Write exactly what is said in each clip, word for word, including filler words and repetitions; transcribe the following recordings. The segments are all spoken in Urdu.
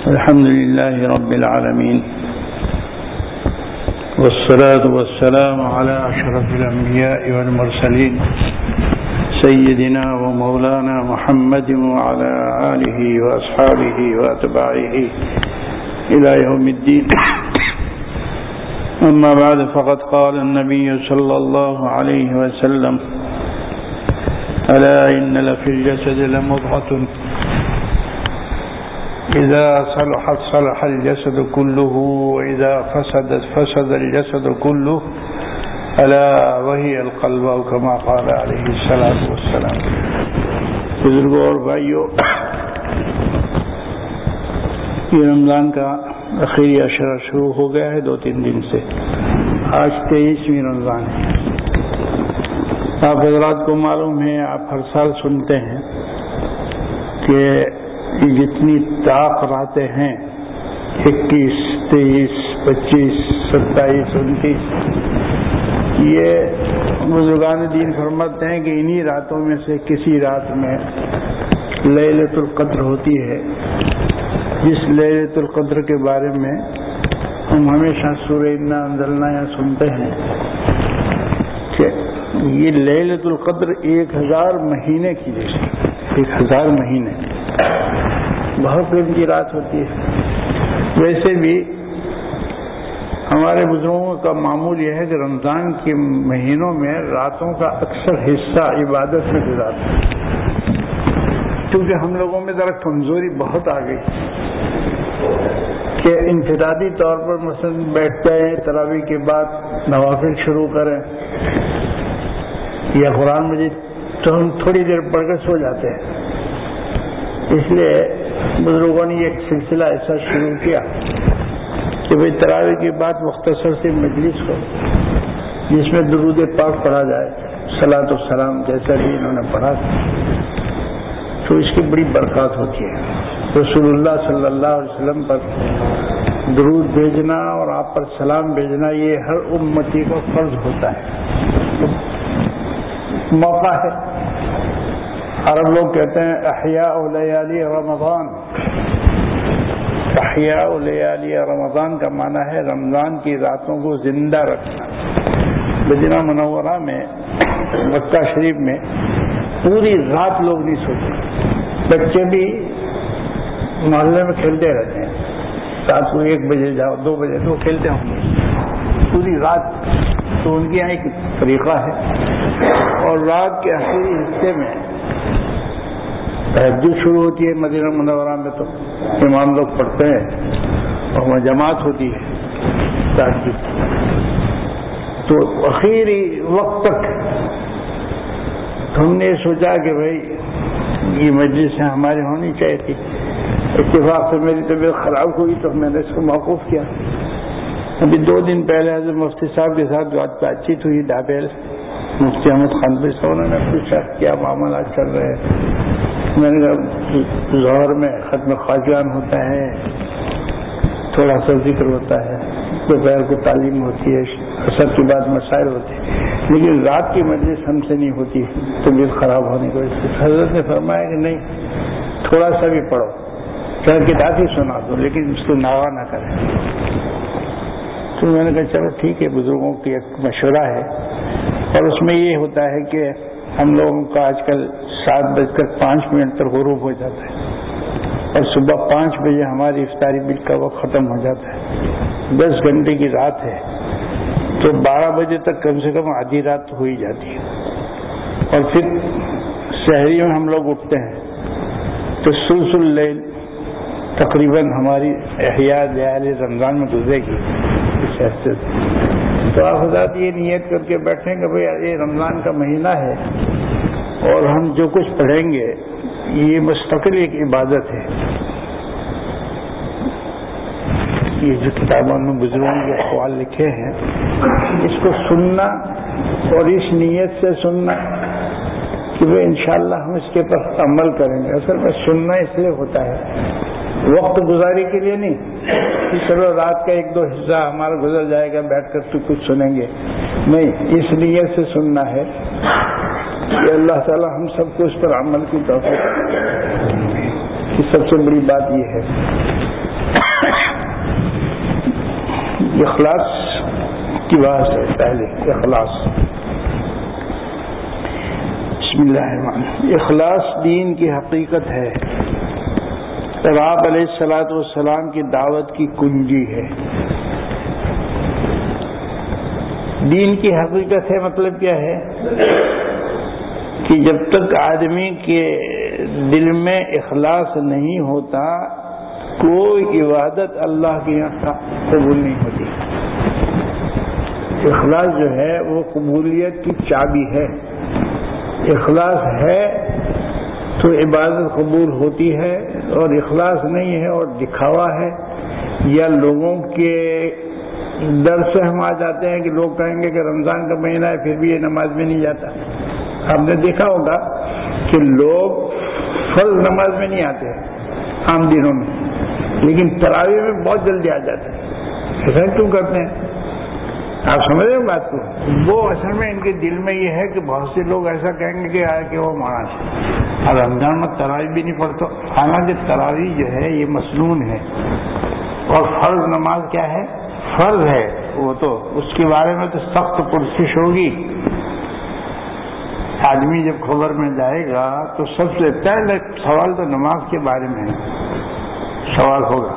الحمد لله رب العالمين، والصلاة والسلام على أشرف الأنبياء والمرسلين سيدنا ومولانا محمد وعلى آله وأصحابه وأتباعه إلى يوم الدين. أما بعد، فقد قال النبي صلى الله عليه وسلم: ألا إن لفي الجسد لمضغة إذا صلحت صلح الجسد كله وإذا فسدت فسد الجسد كله ألا وهي القلب، أو كما قال عليه الصلاة والسلام. بزرگوں اور بھائیوں، یہ رمضان کا آخری عشرہ شروع ہو گیا ہے دو تین دن سے. آج تیئیسویں رمضان ہے. آپ حضرات کو معلوم ہے، آپ ہر سال سنتے ہیں کہ جتنی طاق راتیں ہیں، اکیس تیئیس پچیس ستائیس انتیس، یہ بزرگان دین فرماتے ہیں کہ انہی راتوں میں سے کسی رات میں لیلۃ القدر ہوتی ہے، جس لیلۃ القدر کے بارے میں ہم ہمیشہ سورہ انا انزلنا یا سنتے ہیں کہ یہ لیلۃ القدر ایک ہزار مہینے کی جیسی، ایک ہزار مہینے بہت دن کی رات ہوتی ہے. ویسے بھی ہمارے بزرگوں کا معمول یہ ہے کہ رمضان کے مہینوں میں راتوں کا اکثر حصہ عبادت میں گزارتے ہیں، کیونکہ ہم لوگوں میں ذرا کمزوری بہت آ گئی کہ انفرادی طور پر مثلا بیٹھ جائیں، تراویح کے بعد نوافل شروع کریں یا قرآن مجید تو ہم تھوڑی دیر پڑھ کر سو جاتے ہیں. اس لیے بزرگوں نے ایک سلسلہ ایسا شروع کیا کہ بھئی تراویح کے بعد مختصر سی مجلس ہو جس میں درود پاک پڑھا جائے، صلاۃ و سلام جیسا بھی انہوں نے پڑھا، تو اس کی بڑی برکات ہوتی ہے. رسول اللہ صلی اللہ علیہ وسلم پر درود بھیجنا اور آپ پر سلام بھیجنا یہ ہر امتی کو فرض ہوتا ہے. موقع ہے. عرب لوگ کہتے ہیں احیاء لیالی رمضان. احیاء لیالی رمضان کا معنی ہے رمضان کی راتوں کو زندہ رکھنا. مدینہ منورہ میں، مکہ شریف میں پوری رات لوگ نہیں سوتے. بچے بھی محلے میں کھیلتے رہتے ہیں، رات کو ایک بجے جاؤ دو بجے تو کھیلتے ہوں گے پوری رات. تو ان کے یہاں ایک طریقہ ہے. اور رات کے آخری حصے میں تہجد شروع ہوتی ہے. مدینہ منورہ میں تو امام لوگ پڑھتے ہیں اور وہاں جماعت ہوتی ہے تہجد. تو آخری وقت تک ہم نے سوچا کہ بھائی یہ مجلس ہماری ہونی چاہیے تھی. اتفاق سے میری طبیعت خراب ہوئی تو میں نے اس کو موقوف کیا. ابھی دو دن پہلے حضرت مفتی صاحب کے ساتھ بات چیت ہوئی ڈھابیل مفتی احمد خانپور سے. انہوں نے پوچھا کیا معاملات چل رہے ہیں. میں نے کہا ظہر میں ختم خواجان ہوتا ہے، تھوڑا سا ذکر ہوتا ہے، دوپہر کو تعلیم ہوتی ہے، عصر کے بعد مسائل ہوتے ہیں، لیکن رات کی مجلس ہم سے نہیں ہوتی طبیعت خراب ہونے کی وجہ سے. حضرت نے فرمایا کہ نہیں، تھوڑا سا بھی پڑھو، چاہے کتاب ہی سنا دو لیکن اس کو ناغا نہ کریں. تو میں نے کہا چلو ٹھیک ہے، بزرگوں کی ایک مشورہ ہے. اور اس میں یہ ہوتا ہے کہ ہم لوگوں کا آج کل سات بج کر پانچ منٹ تک غروب ہو جاتا ہے اور صبح پانچ بجے ہماری افطاری بل کا وقت ختم ہو جاتا ہے. دس گھنٹے کی رات ہے تو بارہ بجے تک کم سے کم آدھی رات ہو ہی جاتی ہے. اور پھر شہری میں ہم لوگ اٹھتے ہیں تو سلسل اللیل تقریباً ہماری احیاء لیال رمضان میں گزرے گی. اس حصے سے تو آپ حضرات یہ نیت کر کے بیٹھیں کہ بھئی یہ رمضان کا مہینہ ہے اور ہم جو کچھ پڑھیں گے یہ مستقل ایک عبادت ہے. یہ جو کتابوں میں بزرگوں کے اقوال لکھے ہیں اس کو سننا اور اس نیت سے سننا کہ وہ انشاءاللہ ہم اس کے پر عمل کریں گے. اصل میں سننا اس لیے ہوتا ہے وقت گزاری کے لیے نہیں کہ چلو رات کا ایک دو حصہ ہمارا گزر جائے گا بیٹھ کر تو کچھ سنیں گے. نہیں، اس نیت سے سننا ہے کہ اللہ تعالی ہم سب کو اس پر عمل کی توفیق. سب سے بڑی بات یہ ہے اخلاص کی بات ہے. پہلے اخلاص، بسم اللہ الرحمن الرحیم. اخلاص دین کی حقیقت ہے اور آپ علیہ الصلوۃ والسلام کی دعوت کی کنجی ہے. دین کی حقیقت ہے مطلب کیا ہے کہ جب تک آدمی کے دل میں اخلاص نہیں ہوتا کوئی عبادت اللہ کے یہاں قبول نہیں ہوتی. اخلاص جو ہے وہ قبولیت کی چابی ہے. اخلاص ہے تو عبادت قبول ہوتی ہے، اور اخلاص نہیں ہے اور دکھاوا ہے یا لوگوں کے ڈر سے ہم آ جاتے ہیں کہ لوگ کہیں گے کہ رمضان کا مہینہ ہے پھر بھی یہ نماز میں نہیں جاتا. آپ نے دیکھا ہوگا کہ لوگ فرض نماز میں نہیں آتے عام دنوں میں، لیکن تراویح میں بہت جلدی آ جاتے ہیں. ایسا کیوں کرتے ہیں؟ آپ سمجھ رہے ہیں بات کو؟ وہ اصل میں ان کے دل میں یہ ہے کہ بہت سے لوگ ایسا کہیں گے کہ آئے کہ وہ مہاراج اب رمضان میں تراویح بھی نہیں پڑھتا. حالانکہ تراویح جو ہے یہ مسنون ہے اور فرض نماز کیا ہے؟ فرض ہے. وہ تو اس کے بارے میں تو سخت پرسش ہوگی. آدمی جب خبر میں جائے گا تو سب سے پہلے سوال تو نماز کے بارے میں سوال ہوگا.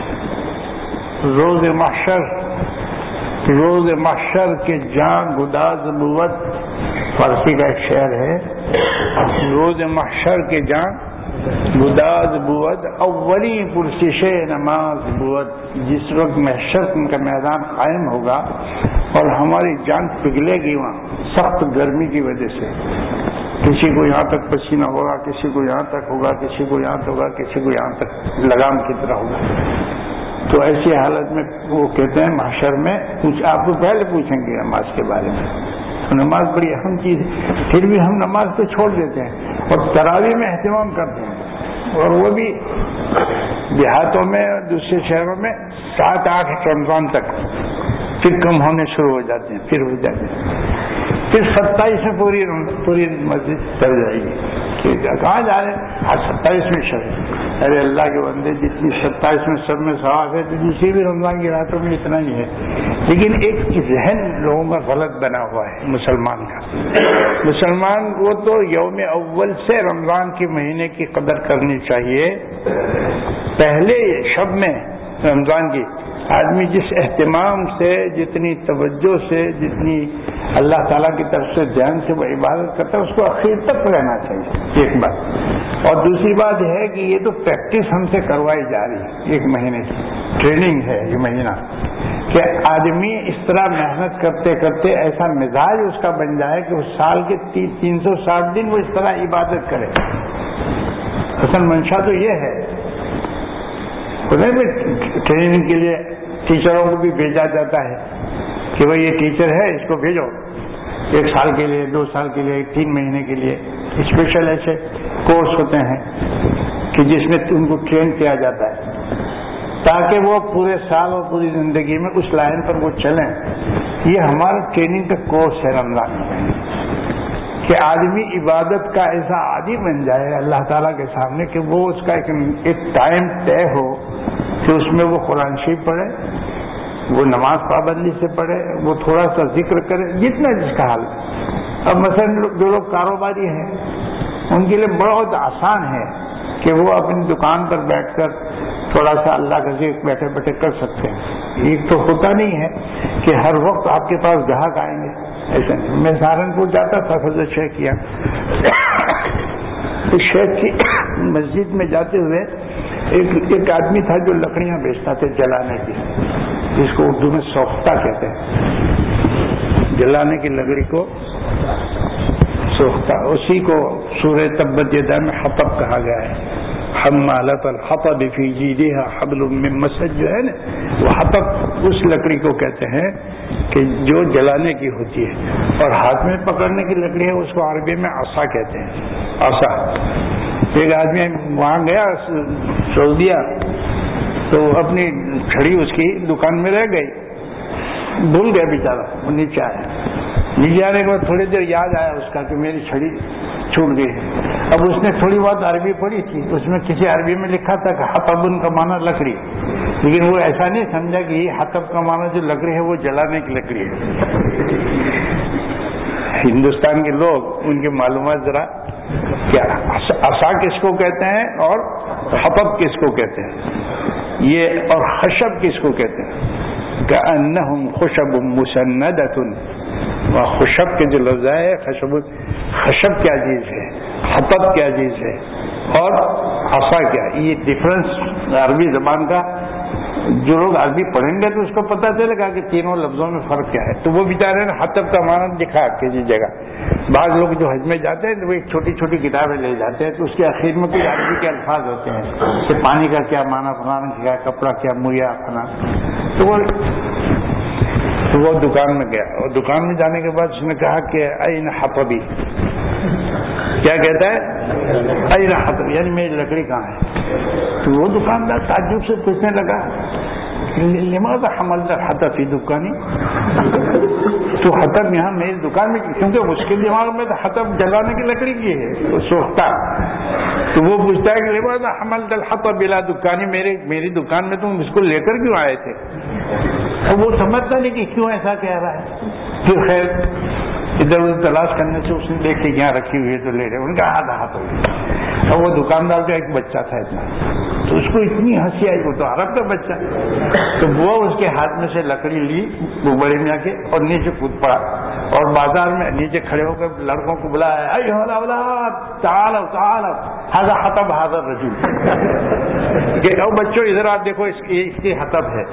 روز محشر روز محشر کے جان گداز نبوت، فارسی کا ایک شعر ہے. روز محشر کے جان گداز بود اولی پرسش نماز بود. جس وقت محشر کا میدان قائم ہوگا اور ہماری جان پگھلے گی وہاں سخت گرمی کی وجہ سے، کسی کو یہاں تک پسینہ ہوگا، کسی کو یہاں تک ہوگا، کسی کو یہاں تک ہوگا، کسی کو یہاں تک لگام کی طرح ہوگا. تو ایسی حالت میں وہ کہتے ہیں محشر میں کچھ آپ کو پہلے پوچھیں گے نماز کے بارے میں. تو نماز بڑی اہم چیز ہے، پھر بھی ہم نماز کو چھوڑ دیتے ہیں اور تراویح میں اہتمام کرتے ہیں، اور وہ بھی دیہاتوں میں دوسرے شہروں میں سات آٹھ رمضان تک، پھر کم ہونے شروع ہو جاتے ہیں، پھر ہو جاتے ہیں، پھر ستائیس میں پوری پوری مسجد چل جائے گی. کہاں جا رہے ہیں؟ آج ستائیس میں شب. ارے اللہ کے بندے جتنی ستائیس میں سب میں ثواب ہے تو کسی بھی رمضان کی راتوں میں اتنا ہی ہے. لیکن ایک ذہن لوگوں کا غلط بنا ہوا ہے مسلمان کا. مسلمان وہ تو یوم اول سے رمضان کے مہینے کی قدر کرنی چاہیے. پہلے شب میں رمضان کی آدمی جس اہتمام سے، جتنی توجہ سے، جتنی اللہ تعالیٰ کی طرف سے دھیان سے وہ عبادت کرتا ہے اس کو اخیر تک رہنا چاہیے. ایک بات. اور دوسری بات یہ ہے کہ یہ تو پریکٹس ہم سے کروائی جا رہی ہے، ایک مہینے کی ٹریننگ ہے یہ مہینہ، کہ آدمی اس طرح محنت کرتے کرتے ایسا مزاج اس کا بن جائے کہ اس سال کے تین سو ساٹھ دن وہ اس طرح عبادت کرے. اصل منشا تو یہ ہے. ٹریننگ کے لیے ٹیچروں کو بھی بھیجا جاتا ہے کہ بھائی یہ ٹیچر ہے اس کو بھیجو ایک سال کے لیے، دو سال کے لیے، تین مہینے کے لیے. اسپیشل ایسے کورس ہوتے ہیں کہ جس میں ان کو ٹرین کیا جاتا ہے تاکہ وہ پورے سال اور پوری زندگی میں اس لائن پر وہ چلیں. یہ ہمارا ٹریننگ کا کورس ہے رمضان میں، کہ آدمی عبادت کا ایسا عادی بن جائے اللہ تعالیٰ کے سامنے کہ وہ اس کا ایک ٹائم طے ہو کہ اس میں وہ قرآن شریف پڑھے، وہ نماز پابندی سے پڑھے، وہ تھوڑا سا ذکر کرے، جتنا جس کا حال. اب مثلا جو لوگ کاروباری ہیں ان کے لیے بہت آسان ہے کہ وہ اپنی دکان پر بیٹھ کر تھوڑا سا اللہ کا ذکر بیٹھے بیٹھے کر سکتے ہیں. ایک تو ہوتا نہیں ہے کہ ہر وقت آپ کے پاس گاہک آئیں گے. ایسا نہیں. میں سہارنپور جاتا تھا فضل شیخ کیا اس شیخ کی مسجد میں جاتے ہوئے ایک ایک آدمی تھا جو لکڑیاں بیچتا تھے جلانے کی، جس کو اردو میں سوختہ کہتے ہیں. جلانے کی لکڑی کو سوختہ، اسی کو سورہ تبت یدا میں حطب کہا گیا ہے. حمالۃ الحطب فی جیدها حبل من مسد، جو ہے نا وہ حطب اس لکڑی کو کہتے ہیں کہ جو جلانے کی ہوتی ہے، اور ہاتھ میں پکڑنے کی لکڑی ہے اس کو عربی میں عصا کہتے ہیں. عصا. ایک آدمی وہاں گیا سعودیہ تو اپنی چھڑی اس کی دکان میں رہ گئی، بھول گیا بیچارہ. وہ نیچے آیا، نیچے آنے کے بعد تھوڑی دیر یاد آیا اس کا کہ میری چھڑی چھوٹ گئی. اب اس نے تھوڑی بہت عربی پڑھی تھی, اس میں کسی عربی میں لکھا تھا کہ حطب کا معنی لکڑی, لیکن وہ ایسا نہیں سمجھا کہ یہ حطب کا معنی جو لکڑی ہے وہ جلانے کی لکڑی ہے. ہندوستان کے لوگ ان کی معلومات ذرا کیا, عصا کس کو کہتے ہیں اور حطب کس کو کہتے ہیں, یہ اور خشب کس کو کہتے ہیں. کأنہم خشب مسندۃ, خشب کے جو لفظ ہے خشب, خشب کیا چیز ہے, حطب کیا چیز ہے, اور عصا کیا. یہ ڈفرنس عربی زبان کا جو لوگ عربی پڑھیں گے تو اس کو پتہ چلے گا کہ تینوں لفظوں میں فرق کیا ہے. تو وہ بیچارے نے حطب کا معنی دکھا کسی جگہ. بعض لوگ جو حج میں جاتے ہیں تو وہ ایک چھوٹی چھوٹی کتابیں لے جاتے ہیں, تو اس کے آخر میں کوئی عربی کے الفاظ ہوتے ہیں کہ پانی کا کیا معنی, فلانا کیا, کپڑا کیا, مویا فلاں. تو وہ تو وہ دکان میں گیا, اور دکان میں جانے کے بعد اس نے کہا کہ این حطبی, کیا کہتا ہے این حطب, یعنی میری لکڑی کہاں ہے. تو وہ دکاندار تعجب سے پوچھنے لگا لماذا حملت الحطب فی دکانی, تو حطب یہاں میری دکان میں, کیونکہ اس کے دماغ میں تو حطب جلانے کی لکڑی کی ہے وہ سوچتا. تو وہ پوچھتا ہے کہ لماذا حملت الحطب بلا دکانی, میرے میری دکان میں تم اس کو لے کر کیوں آئے تھے. اور وہ سمجھتا نہیں کہ کیوں ایسا کہہ رہا ہے. پھر خیر ادھر ادھر تلاش کرنے سے اس نے دیکھی یہاں رکھی ہوئی ہے تو لے رہے. ان کا ہاتھ ہاتھ ہو گیا. اور وہ دکاندار کا ایک بچہ تھا اتنا, تو اس کو اتنی ہنسی آئی, وہ تو عرب کا بچہ, تو وہ اس کے ہاتھ میں سے لکڑی لی وہ بڑے میاں کے, اور نیچے کود پڑا, اور بازار میں نیچے کھڑے ہو کر لڑکوں کو بلایا, ایھا الاولاد تعالوا تعالوا ھذا حطب ھذا الرجل, کہ او بچوں ادھر آپ دیکھو اس کی اس کی حطب ہے.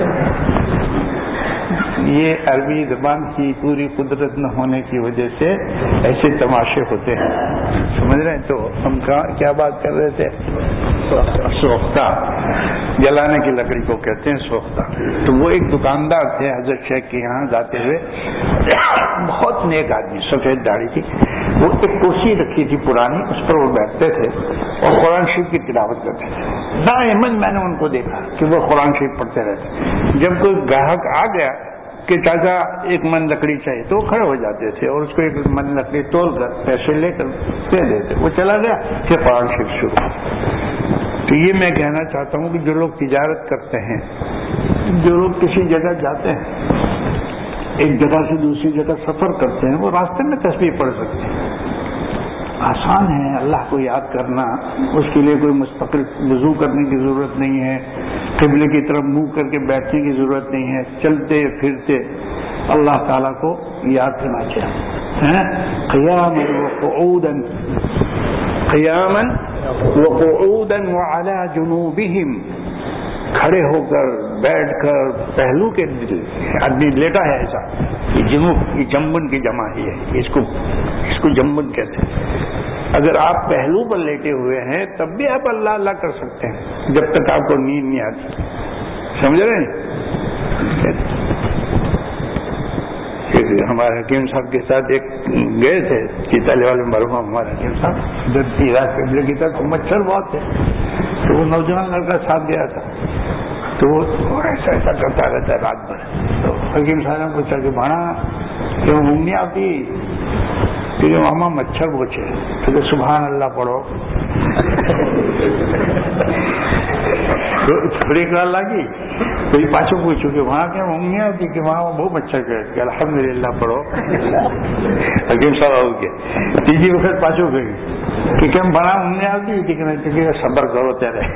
یہ عربی زبان کی پوری قدرت نہ ہونے کی وجہ سے ایسے تماشے ہوتے ہیں, سمجھ رہے ہیں. تو ہم کیا بات کر رہے تھے, سوختہ, جلانے کی لکڑی کو کہتے ہیں سوختہ. تو وہ ایک دکاندار تھے حضرت شیخ کے یہاں جاتے ہوئے, بہت نیک آدمی, سفید داڑھی تھی. وہ ایک کرسی رکھی تھی پرانی, اس پر وہ بیٹھتے تھے اور قرآن شریف کی تلاوت کرتے تھے. دائماً میں نے ان کو دیکھا کہ وہ قرآن شریف پڑھتے رہتے. جب کوئی گاہک آ گیا کہ چاچا ایک من لکڑی چاہیے, تو وہ کھڑے ہو جاتے تھے اور اس کو ایک من لکڑی تول کر پیسے لے کر دے دیتے. وہ چلا گیا, پھر قرآن شریف شروع. تو یہ میں کہنا چاہتا ہوں کہ جو لوگ تجارت کرتے ہیں, جو لوگ کسی جگہ جاتے ہیں, ایک جگہ سے دوسری جگہ سفر کرتے ہیں, وہ راستے میں تسبیح پڑھ سکتے ہیں. آسان ہے اللہ کو یاد کرنا, اس کے لیے کوئی مستقل وضو کرنے کی ضرورت نہیں ہے, قبلے کی طرف منہ کر کے بیٹھنے کی ضرورت نہیں ہے. چلتے پھرتے اللہ تعالیٰ کو یاد کرنا چاہیے. قیاما وقعودا, قیاما وقعودا وعلی جنوبہم, کھڑے ہو کر, بیٹھ کر, پہلو کے آدمی لیٹا ہے ایسا, یہ جنوب, یہ جمبن کی جمع ہی ہے, اس کو اس کو جمبن کہتے ہیں. اگر آپ پہلو پر لیٹے ہوئے ہیں تب بھی آپ اللہ اللہ کر سکتے ہیں جب تک آپ کو نیند نہیں آتی, سمجھ رہے ہیں. ہمارے حکیم صاحب کے ساتھ ایک گئے تھے چیتالے والے مرحوم ہمارے حکیم صاحب, جب عراق قبلے کی طرف مچھر بہت تھے, تو وہ نوجوان لڑکا ساتھ گیا تھا, تو وہ ایسا ایسا کرتا رہتا ہے رات بھر. تو حکیم صاحب نے پوچھا کہ بھاڑا کہ وہ نہیں آتی, کہ ماما مچھر پوچھے, تو سبحان اللہ پڑھو. تھوڑی کال لگی تو یہ پاچھو پوچھو کہ وہاں کیا نہیں آتی, کہ وہاں بہت مچھر کہ الحمد للہ پڑھو. حکیم صاحب آؤ کے تیسری وقت پاچھو گئی کہ کیا بڑا نہیں آتی تھی کہ نہیں, صبر کرو تیرے.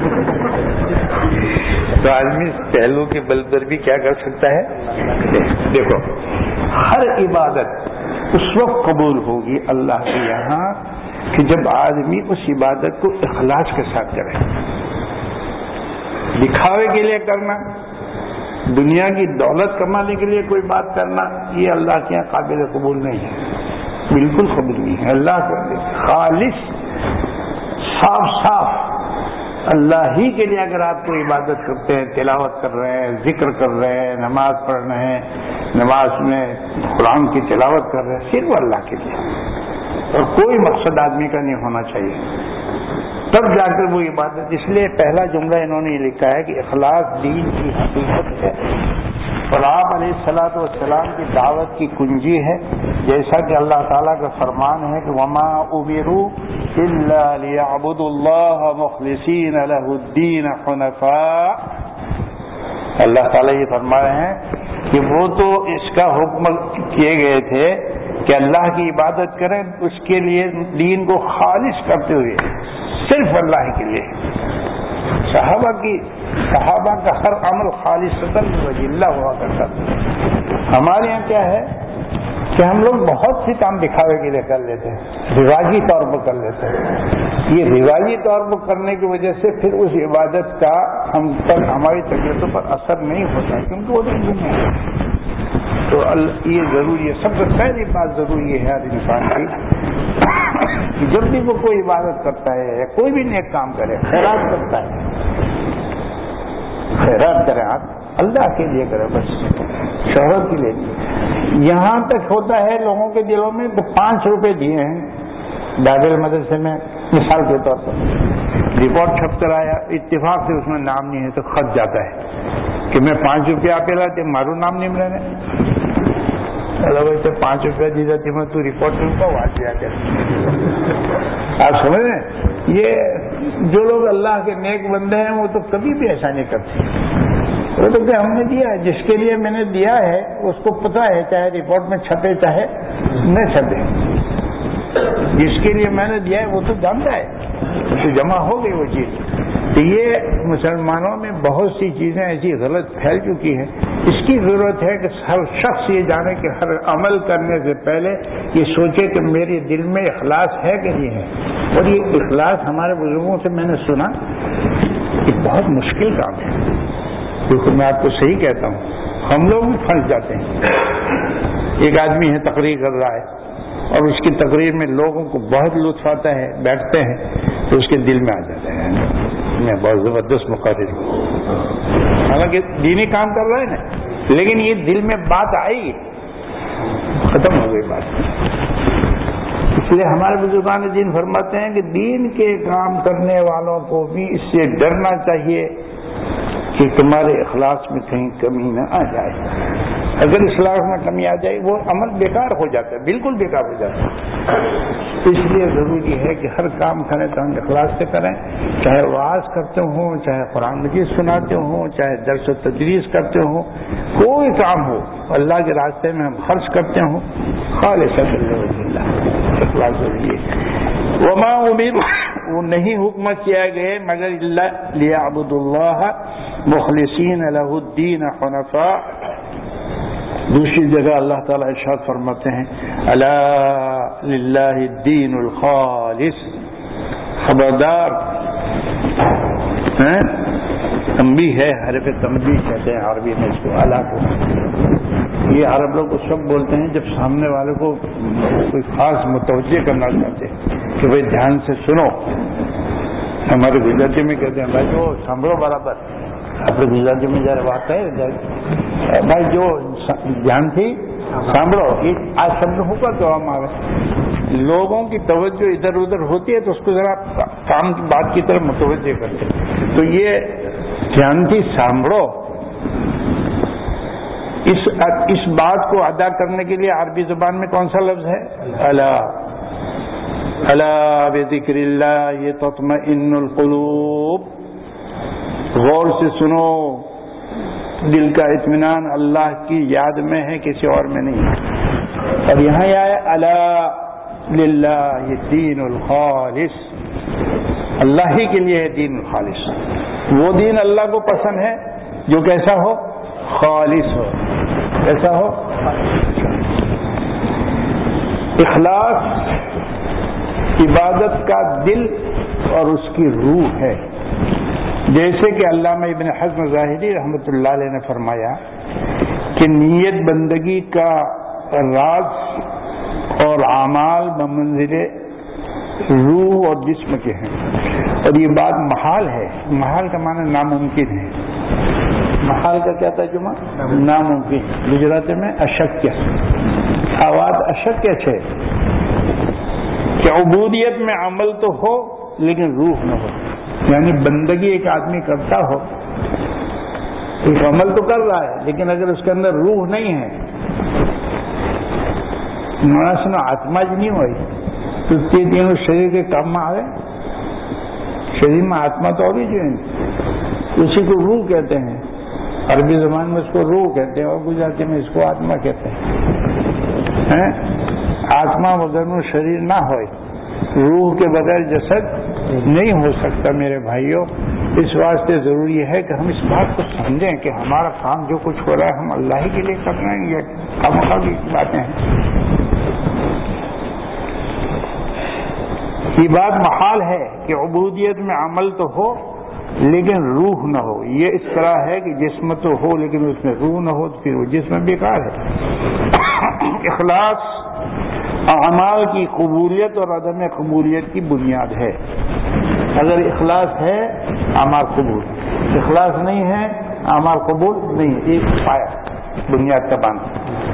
تو آدمی پہلو کے بل پر بھی کیا کر سکتا ہے. دیکھو ہر عبادت اس وقت قبول ہوگی اللہ کے یہاں کہ جب آدمی اس عبادت کو اخلاص کے ساتھ کرے. دکھاوے کے لیے کرنا, دنیا کی دولت کمانے کے لیے کوئی بات کرنا, یہ اللہ کے یہاں قابل قبول نہیں ہے, بالکل قبول نہیں ہے. اللہ کو خالص صاف صاف اللہ ہی کے لیے اگر آپ کو عبادت کرتے ہیں, تلاوت کر رہے ہیں, ذکر کر رہے ہیں, نماز پڑھ رہے ہیں, نماز میں قرآن کی تلاوت کر رہے ہیں, صرف اللہ کے لیے, اور کوئی مقصد آدمی کا نہیں ہونا چاہیے. تب جا کر وہ عبادت. اس لیے پہلا جملہ انہوں نے یہ لکھا ہے کہ اخلاص دین کی حقیقت ہے اور آپ علیہ الصلوۃ والسلام کی دعوت کی کنجی ہے. جیسا کہ اللہ تعالیٰ کا فرمان ہے کہ وما امروا الا ليعبدوا الله مخلصین له الدین حنفاء. اللہ تعالیٰ یہ فرما رہے ہیں کہ وہ تو اس کا حکم کیے گئے تھے کہ اللہ کی عبادت کریں اس کے لیے دین کو خالص کرتے ہوئے صرف اللہ کے لیے. صحابہ کی صحابہ کا ہر عمل خالصتاً وجہ اللہ ہوا کرتا تھا. ہمارے یہاں کیا ہے کہ ہم لوگ بہت سی کام دکھاوے کے لیے کر لیتے ہیں, رواجی طور پر کر لیتے ہیں. یہ رواجی طور پر کرنے کی وجہ سے پھر اس عبادت کا ہم پر ہماری طبیعتوں پر اثر نہیں ہوتا کیونکہ وہ دن دنیا ہے. تو یہ ضروری ہے, سب سے پہلی بات ضروری ہے ہر انسان کی جب بھی وہ کوئی عبادت کرتا ہے یا کوئی بھی نیک کام کرے, خیرات کرتا ہے, خیرات کرے آپ اللہ کے لیے کرے, بس شہرت کے لیے نہیں. یہاں تک ہوتا ہے لوگوں کے دلوں میں تو پانچ روپے دیے ہیں داخل مدرسے میں مثال کے طور پر, رپورٹ چھپ کر آیا, اتفاق سے اس میں نام نہیں ہے تو خط جاتا ہے کہ میں پانچ روپیہ آپ لاتے مارو نام نہیں ملے تو پانچ روپیہ دی جاتی میں تو رپورٹ نہیں ہوگا وہاں سے آ کر. آپ سمجھ رہے ہیں یہ جو لوگ اللہ کے نیک بندے ہیں وہ تو کبھی بھی ایسا نہیں کرتے. وہ تو کہ ہم نے دیا ہے, جس کے لیے میں نے دیا ہے اس کو پتا ہے چاہے رپورٹ میں چھپے چاہے نہ چھپے, جس کے لیے میں نے دیا ہے وہ تو جانتا ہے, تو جمع ہو گئی وہ چیز. تو یہ مسلمانوں میں بہت سی چیزیں ایسی غلط پھیل چکی ہیں. اس کی ضرورت ہے کہ ہر شخص یہ جانے کہ ہر عمل کرنے سے پہلے یہ سوچے کہ میرے دل میں اخلاص ہے کہ نہیں ہے. اور یہ اخلاص ہمارے بزرگوں سے میں نے سنا کہ بہت مشکل کام ہے, کیونکہ میں آپ کو صحیح کہتا ہوں ہم لوگ بھی پھنس جاتے ہیں. ایک آدمی ہے تقریر کر رہا ہے اور اس کی تقریر میں لوگوں کو بہت لطف آتا ہے, بیٹھتے ہیں تو اس کے دل میں آ جاتے ہیں میں بہت زبردست مقرر ہوں, حالانکہ دینی کام کر رہا ہے نا, لیکن یہ دل میں بات آئی ختم ہو گئی بات. اس لیے ہمارے بزرگان دین فرماتے ہیں کہ دین کے کام کرنے والوں کو بھی اس سے ڈرنا چاہیے کہ تمہارے اخلاص میں کہیں کمی نہ آ جائے. اگر اخلاص میں کمی آ جائے وہ عمل بیکار ہو جاتا ہے, بالکل بیکار ہو جاتا ہے. اس لیے ضروری ہے کہ ہر کام کریں تو ہم اخلاص سے کریں, چاہے وعظ کرتے ہوں, چاہے قرآن مجید سناتے ہوں, چاہے درس و تدریس کرتے ہوں, کوئی کام ہو اللہ کے راستے میں ہم خرچ کرتے ہوں خالصۃ للہ, اخلاص ضروری ہے. وما امروا, وہ نہیں حکم کیا گئے مگر اللہ لیعبدوا اللہ مخلصین لہ الدین حنفاء. دوسری جگہ اللہ تعالیٰ ارشاد فرماتے ہیں الا للہ الدین الخالص. خبردار, تنبیہ ہے, حرف تنبیہ کہتے ہیں عربی میں اس کو, الا کو. یہ عرب لوگ اس وقت بولتے ہیں جب سامنے والے کو کوئی خاص متوجہ کرنا چاہتے ہیں کہ بھائی دھیان سے سنو. ہمارے گجراتی میں کہتے ہیں بھائی جو سنبھلو برابر, اپنے گجراتی میں ذرا بات ہے بھائی جو دھیان تھی سانبھڑو. آج سمجھ ہوگا تو ہم آگے لوگوں کی توجہ ادھر ادھر ہوتی ہے تو اس کو ذرا کام کی بات کی طرف متوجہ کرتے ہیں. تو یہ دھیان تھی سانبھڑو, اس اس بات کو ادا کرنے کے لیے عربی زبان میں کون سا لفظ ہے؟ الا. الا بذکر اللہ تطمئن القلوب. غور سے سنو, دل کا اطمینان اللہ کی یاد میں ہے, کسی اور میں نہیں. اور یہاں یہ آیا الا للہ الدین الخالص, اللہ ہی کے لیے ہے دین الخالص. وہ دین اللہ کو پسند ہے جو کیسا ہو؟ خالص ہو. کیسا ہو؟ اخلاص عبادت کا دل اور اس کی روح ہے. جیسے کہ علامہ ابن حزم ظاہری رحمۃ اللہ علیہ نے فرمایا کہ نیت بندگی کا راز اور اعمال بمنزل روح اور جسم کے ہیں. اور یہ بات محال ہے. محال کا معنی ناممکن ہے. محال کا کیا ترجمہ؟ ناممکن. گجراتی میں اشکیہ. آواز اشکیہ ہے کہ عبودیت میں عمل تو ہو لیکن روح نہ ہو. یعنی بندگی ایک آدمی کرتا ہو، ایک عمل تو کر رہا ہے، لیکن اگر اس کے اندر روح نہیں ہے، مناسب آتما جو نہیں ہوئی تو تینوں شریر کے کام میں آئے. شریر میں آتما تو ہوگی جو ہے، اسی کو روح کہتے ہیں. عربی زبان میں اس کو روح کہتے ہیں اور گجراتی میں اس کو آتما کہتے ہیں. آتما بغیر شریر نہ ہوئے، روح کے بغیر جسد نہیں ہو سکتا میرے بھائیوں. اس واسطے ضروری ہے کہ ہم اس بات کو سمجھیں کہ ہمارا کام جو کچھ ہو رہا ہے ہم اللہ ہی کے لیے کر رہے ہیں، یہ کم کی باتیں ہیں. یہ بات محال ہے کہ عبودیت میں عمل تو ہو لیکن روح نہ ہو. یہ اس طرح ہے کہ جسم تو ہو لیکن اس میں روح نہ ہو تو پھر وہ جسم بیکار ہے. اخلاص اعمال کی قبولیت اور عدم قبولیت کی بنیاد ہے. اگر اخلاص ہے اعمال قبول، اخلاص نہیں ہے اعمال قبول نہیں. ایک پایا بنیاد کا باندھ.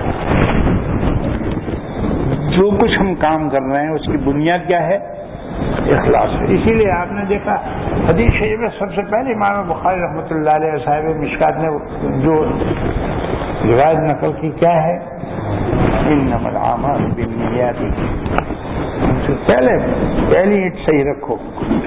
جو کچھ ہم کام کر رہے ہیں اس کی بنیاد کیا ہے؟ اخلاص ہے. اسی لیے آپ نے دیکھا حدیث شریف میں سب سے پہلے امام بخاری رحمۃ اللہ علیہ صاحب مشکات نے جو روایت نقل کی کیا ہے؟ انما الاعمال بالنیات. پہلے پہلی اینٹ صحیح رکھو.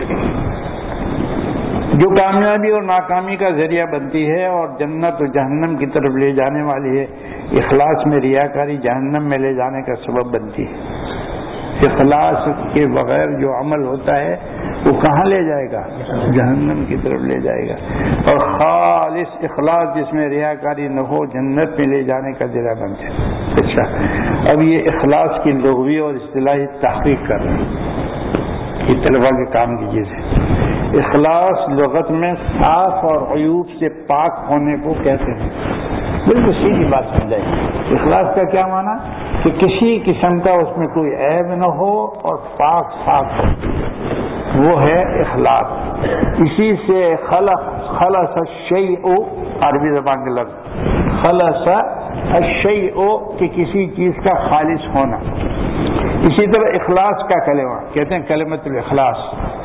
جو کامیابی اور ناکامی کا ذریعہ بنتی ہے اور جنت و جہنم کی طرف لے جانے والی ہے، اخلاص میں ریاکاری جہنم میں لے جانے کا سبب بنتی ہے. اخلاص کے بغیر جو عمل ہوتا ہے وہ کہاں لے جائے گا؟ جہنم کی طرف لے جائے گا. اور خالص اخلاص جس میں ریاکاری نہ ہو جنت میں لے جانے کا ذریعہ بنتے ہیں. اچھا، اب یہ اخلاص کی لغوی اور اصطلاحی تحقیق کر رہے ہیں، یہ طلباء کے کام کی چیز ہے. اخلاص لغت میں صاف اور عیوب سے پاک ہونے کو کہتے ہیں. بالکل سیدھی بات سمجھائیں. اخلاص کا کیا معنی؟ کہ کسی قسم کا اس میں کوئی عیب نہ ہو اور پاک صاف ہو، وہ ہے اخلاص. اسی سے خلق خلص الشیء، عربی زبان کے لفظ خلص الشیء کہ کسی چیز کا خالص ہونا. اسی طرح اخلاص کا کلمہ کہتے ہیں کلمۃ الاخلاص.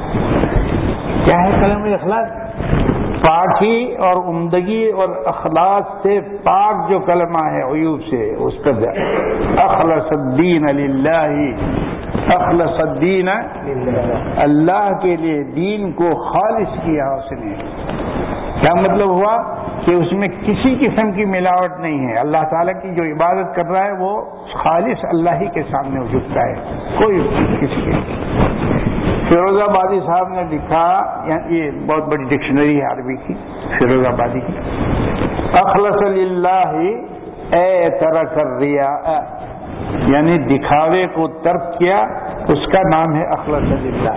کیا ہے کلمہ اخلاص؟ پاکی اور عمدگی اور اخلاص سے پاک جو کلمہ ہے عیوب سے، اس کا اخلص الدین للہ، اخلص الدین اللہ کے لیے دین کو خالص کیا اس نے. کیا مطلب ہوا؟ کہ اس میں کسی قسم کی ملاوٹ نہیں ہے. اللہ تعالیٰ کی جو عبادت کر رہا ہے وہ خالص اللہ ہی کے سامنے جھکتا ہے، کوئی کسی کے. فیروز آبادی صاحب نے لکھا، یعنی یہ بہت بڑی ڈکشنری ہے عربی کی فیروز آبادی کی، اخلص للہ اے ترک الریاء، یعنی دکھاوے کو ترک کیا، اس کا نام ہے اخلص للہ.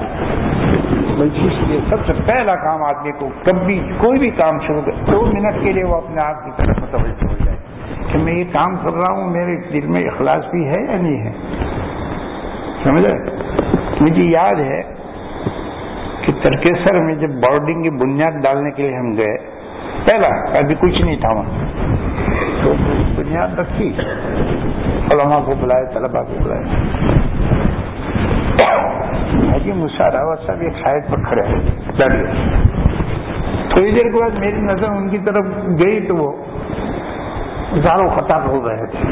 بلکہ یہ سب سے پہلا کام آدمی کو کبھی کوئی بھی کام شروع کر دو منٹ کے لیے وہ اپنے آپ کی طرف متوجہ ہو جائے کہ میں یہ کام کر رہا ہوں، میرے دل میں اخلاص بھی ہے یا نہیں ہے. سمجھے؟ مجھے یاد ہے کہ ترکیسر میں جب بورڈنگ کی بنیاد ڈالنے کے لیے ہم گئے، پہلا ابھی کچھ نہیں تھا وہاں، تو بنیاد رکھی، علماء کو بلائے، طلباء کو بلائے. حاجی موسیٰ راوت صاحب ایک سائڈ پر کھڑے ہیں، ڈر گئے. تھوڑی دیر کے بعد میری نظر ان کی طرف گئی تو وہ زاروں خطاب ہو رہے تھے.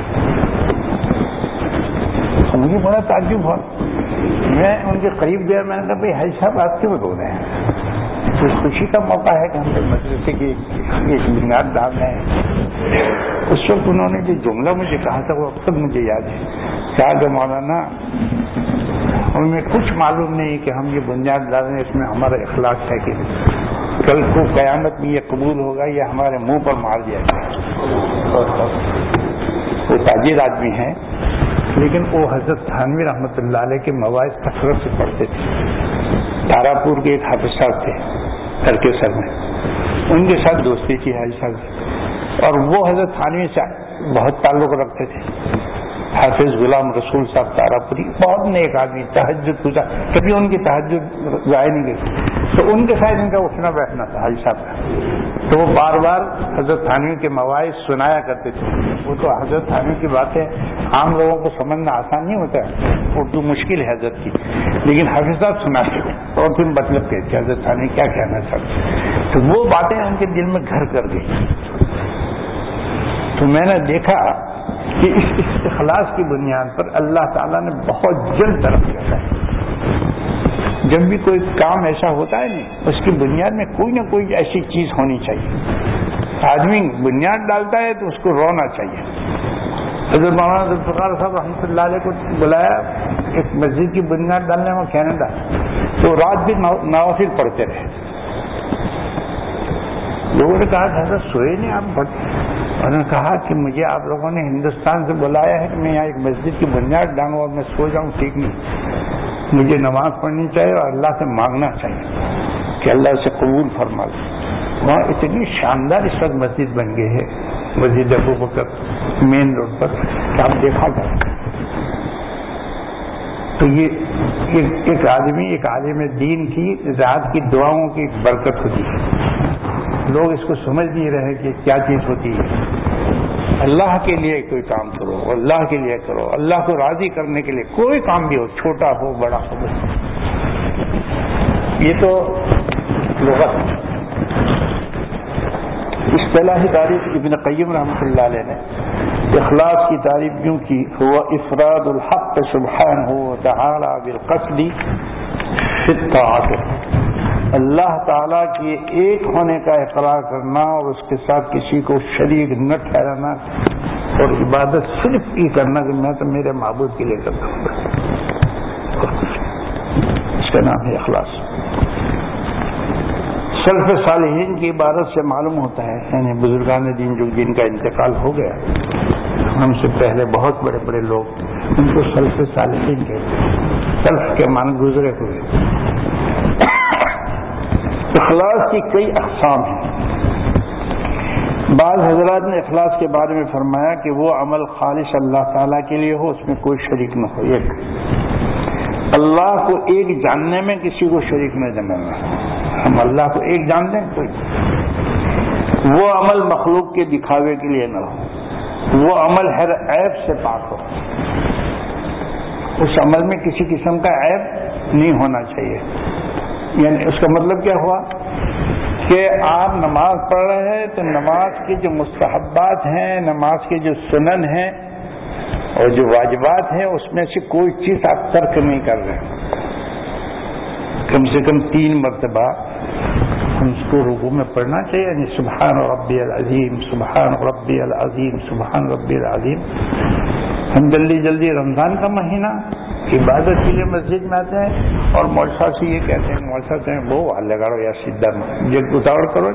مجھے بڑا تعجب ہوا. میں ان کے قریب گیا، میں نے کہا بھائی حاجی صاحب آپ کیوں رو رہے ہیں؟ تو خوشی کا موقع ہے کہ ہم لوگ مدرسے کی ایک بنیاد ڈال رہے ہیں. اس وقت انہوں نے جو جملہ مجھے کہا تھا وہ اب تک مجھے یاد ہے. کہا کہ مولانا ہمیں کچھ معلوم نہیں کہ ہم یہ بنیاد ڈال رہے ہیں، اس میں ہمارا اخلاص ہے کہ کل کو قیامت میں یہ قبول ہوگا یا ہمارے منہ پر مار دیا جائے. وہ تاجر آدمی ہیں لیکن وہ حضرت تھانوی رحمۃ اللہ علیہ کے مواعظ کثرت سے پڑھتے تھے. تاراپور کے ایک حافظ صاحب تھے ترکیسر میں، ان کے ساتھ دوستی تھی حاجی صاحب سے، اور وہ حضرت تھانوی سے بہت تعلق رکھتے تھے. حافظ غلام رسول صاحب تاراپوری بہت نیک آدمی، تہجد گزار، کبھی ان کی تہجد ضائع نہیں گئی. تو ان کے ساتھ ان کا اٹھنا بیٹھنا تھا حاجی صاحب کا. تو وہ بار بار حضرت تھانوی کے مواعظ سنایا کرتے تھے. وہ تو حضرت تھانوی کی باتیں عام لوگوں کو سمجھنا آسان نہیں ہوتا ہے, اردو مشکل ہے حضرت کی, لیکن حافظ صاحب سناتے تھے اور پھر مطلب کہتے حضرت تھانوی کیا کہنا چاہتے. تو وہ باتیں ان کے دل میں گھر کر گئی. تو میں نے دیکھا کہ اس اخلاص کی بنیاد پر اللہ تعالیٰ نے بہت جلد طرف کیا ہے. جب بھی کوئی کام ایسا ہوتا ہے نا, اس کی بنیاد میں کوئی نہ کوئی ایسی چیز ہونی چاہیے. آدمی بنیاد ڈالتا ہے تو اس کو رونا چاہیے. حضرت مولانا ذوالفقار صاحب رحمۃ اللہ علیہ کو بلایا ایک مسجد کی بنیاد ڈالنے میں کینیڈا, تو رات بھی نوافل پڑھتے رہے. لوگوں نے کہا حضرت سوئے نہیں آپ پڑھتے؟ انہوں نے کہا کہ مجھے آپ لوگوں نے ہندوستان سے بلایا ہے کہ میں یہاں ایک مسجد کی بنیاد ڈالوں اور میں سو جاؤں, ٹھیک نہیں. مجھے نماز پڑھنی چاہیے اور اللہ سے مانگنا چاہیے کہ اللہ سے قبول فرما لے. وہاں اتنی شاندار اس وقت مسجد بن گئی ہے, مسجد ابو بکر مین روڈ پر, کہ آپ دیکھا جائے. تو یہ ایک آدمی ایک عالم دین کی رات کی دعاؤں کی برکت ہوتی ہے. لوگ اس کو سمجھ نہیں رہے کہ کیا چیز ہوتی ہے. اللہ کے لیے کوئی کام کرو, اللہ کے لیے کرو, اللہ کو راضی کرنے کے لیے کوئی کام بھی ہو, چھوٹا ہو بڑا ہو. یہ تو لغت. اصطلاحی تعریف ابن قیم رحمۃ اللہ علیہ نے اخلاص کی تعریف کیوں کی؟ ہوا افراد الحق سبحانہ وتعالی بالقصد فی الطاعت, اللہ تعالیٰ کے ایک ہونے کا اقرار کرنا اور اس کے ساتھ کسی کو شریک نہ ٹھہرانا, اور عبادت صرف یہ کرنا کہ میں تو میرے معبود کے لیے کرتا ہوں. اس کا نام ہے اخلاص. سلف صالحین کی عبارت سے معلوم ہوتا ہے, یعنی بزرگان دین جو جن کا انتقال ہو گیا, ہم سے پہلے بہت بڑے بڑے لوگ, ان کو سلف صالحین کہتے ہیں. سلف کے معنی گزرے ہوئے. اخلاص کی کئی اقسام ہیں. بعض حضرات نے اخلاص کے بارے میں فرمایا کہ وہ عمل خالص اللہ تعالیٰ کے لیے ہو, اس میں کوئی شریک نہ ہو. ایک, اللہ کو ایک جاننے میں کسی کو شریک نہ جاننا. ہم اللہ کو ایک جان دیں کوئی. وہ عمل مخلوق کے دکھاوے کے لیے نہ ہو. وہ عمل ہر عیب سے پاک ہو. اس عمل میں کسی قسم کا عیب نہیں ہونا چاہیے. یعنی اس کا مطلب کیا ہوا کہ آپ نماز پڑھ رہے ہیں تو نماز کے جو مستحبات ہیں, نماز کے جو سنن ہیں اور جو واجبات ہیں, اس میں سے کوئی چیز آپ ترک نہیں کر رہے. کم سے کم تین مرتبہ ہم اس کو رکوع میں پڑھنا چاہیے, یعنی سبحان ربی العظیم, سبحان ربی العظیم, سبحان ربی العظیم. ہم جلدی جلدی رمضان کا مہینہ عبادت کے لیے مسجد میں آتے ہیں اور مولوی صاحب سے یہ کہتے ہیں, مولوی صاحب کہیں وہ حل کرو یا سیدھا جلد اتاوڑ کرو.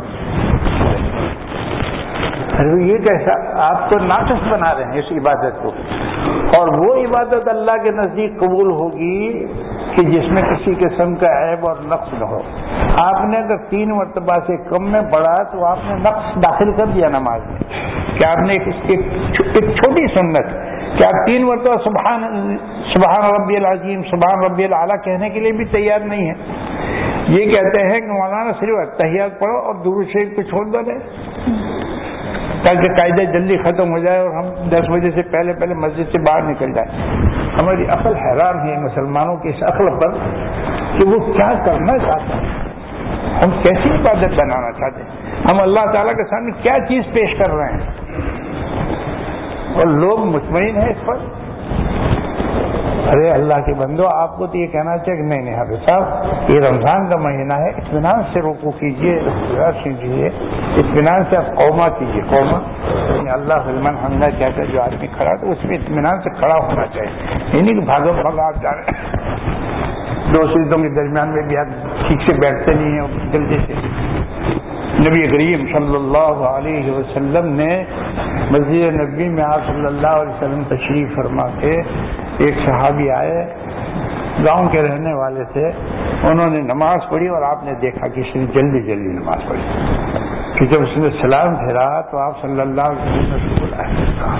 یہ کیسا آپ تو ناقص بنا رہے ہیں اس عبادت کو, اور وہ عبادت اللہ کے نزدیک قبول ہوگی کہ جس میں کسی قسم کا عیب اور نقص نہ ہو. آپ نے اگر تین مرتبہ سے کم میں پڑھا تو آپ نے نقص داخل کر دیا نماز میں, کہ آپ نے ایک چھوٹی سنت کہ آپ تین مرتبہ سبحان سبحان ربی العظیم, سبحان ربی الاعلیٰ کہنے کے لیے بھی تیار نہیں ہے. یہ کہتے ہیں کہ مولانا صرف اتحیات پڑھو اور درود شریف کو چھوڑ دو تاکہ قاعدہ جلدی ختم ہو جائے اور ہم دس بجے سے پہلے پہلے مسجد سے باہر نکل جائیں. ہماری عقل حیران ہے مسلمانوں کی اس عقل پر کہ وہ کیا کرنا چاہتے ہیں, ہم کیسی عبادت بنانا چاہتے ہیں, ہم اللہ تعالیٰ کے سامنے کیا چیز پیش کر رہے ہیں, اور لوگ مطمئن ہیں اس پر. ارے اللہ کے بندو, آپ کو تو یہ کہنا چاہیے کہ نہیں نہیں حافظ صاحب یہ رمضان کا مہینہ ہے, اطمینان سے رکوع کیجیے, کیجیے, اطمینان سے آپ قوما کیجیے. قوما یعنی اللہ سلمان حمدہ کہتا ہے جو آدمی کھڑا تو اس میں اطمینان سے کھڑا ہونا چاہیے, یعنی کہ بھاگو بھاگو آپ جا رہے ہیں دو سجدوں کے درمیان میں بھی آپ ٹھیک سے بیٹھتے نہیں ہیں جلدی سے. نبی کریم صلی اللہ علیہ وسلم نے مسجد نبوی میں آپ صلی اللہ علیہ وسلم تشریف فرما کے ایک صحابی آئے, گاؤں کے رہنے والے تھے, انہوں نے نماز پڑھی اور آپ نے دیکھا کہ اس نے جلدی جلدی نماز پڑھی, کہ جب اس نے سلام پھیرا تو آپ صلی اللہ علیہ وسلم نے بولا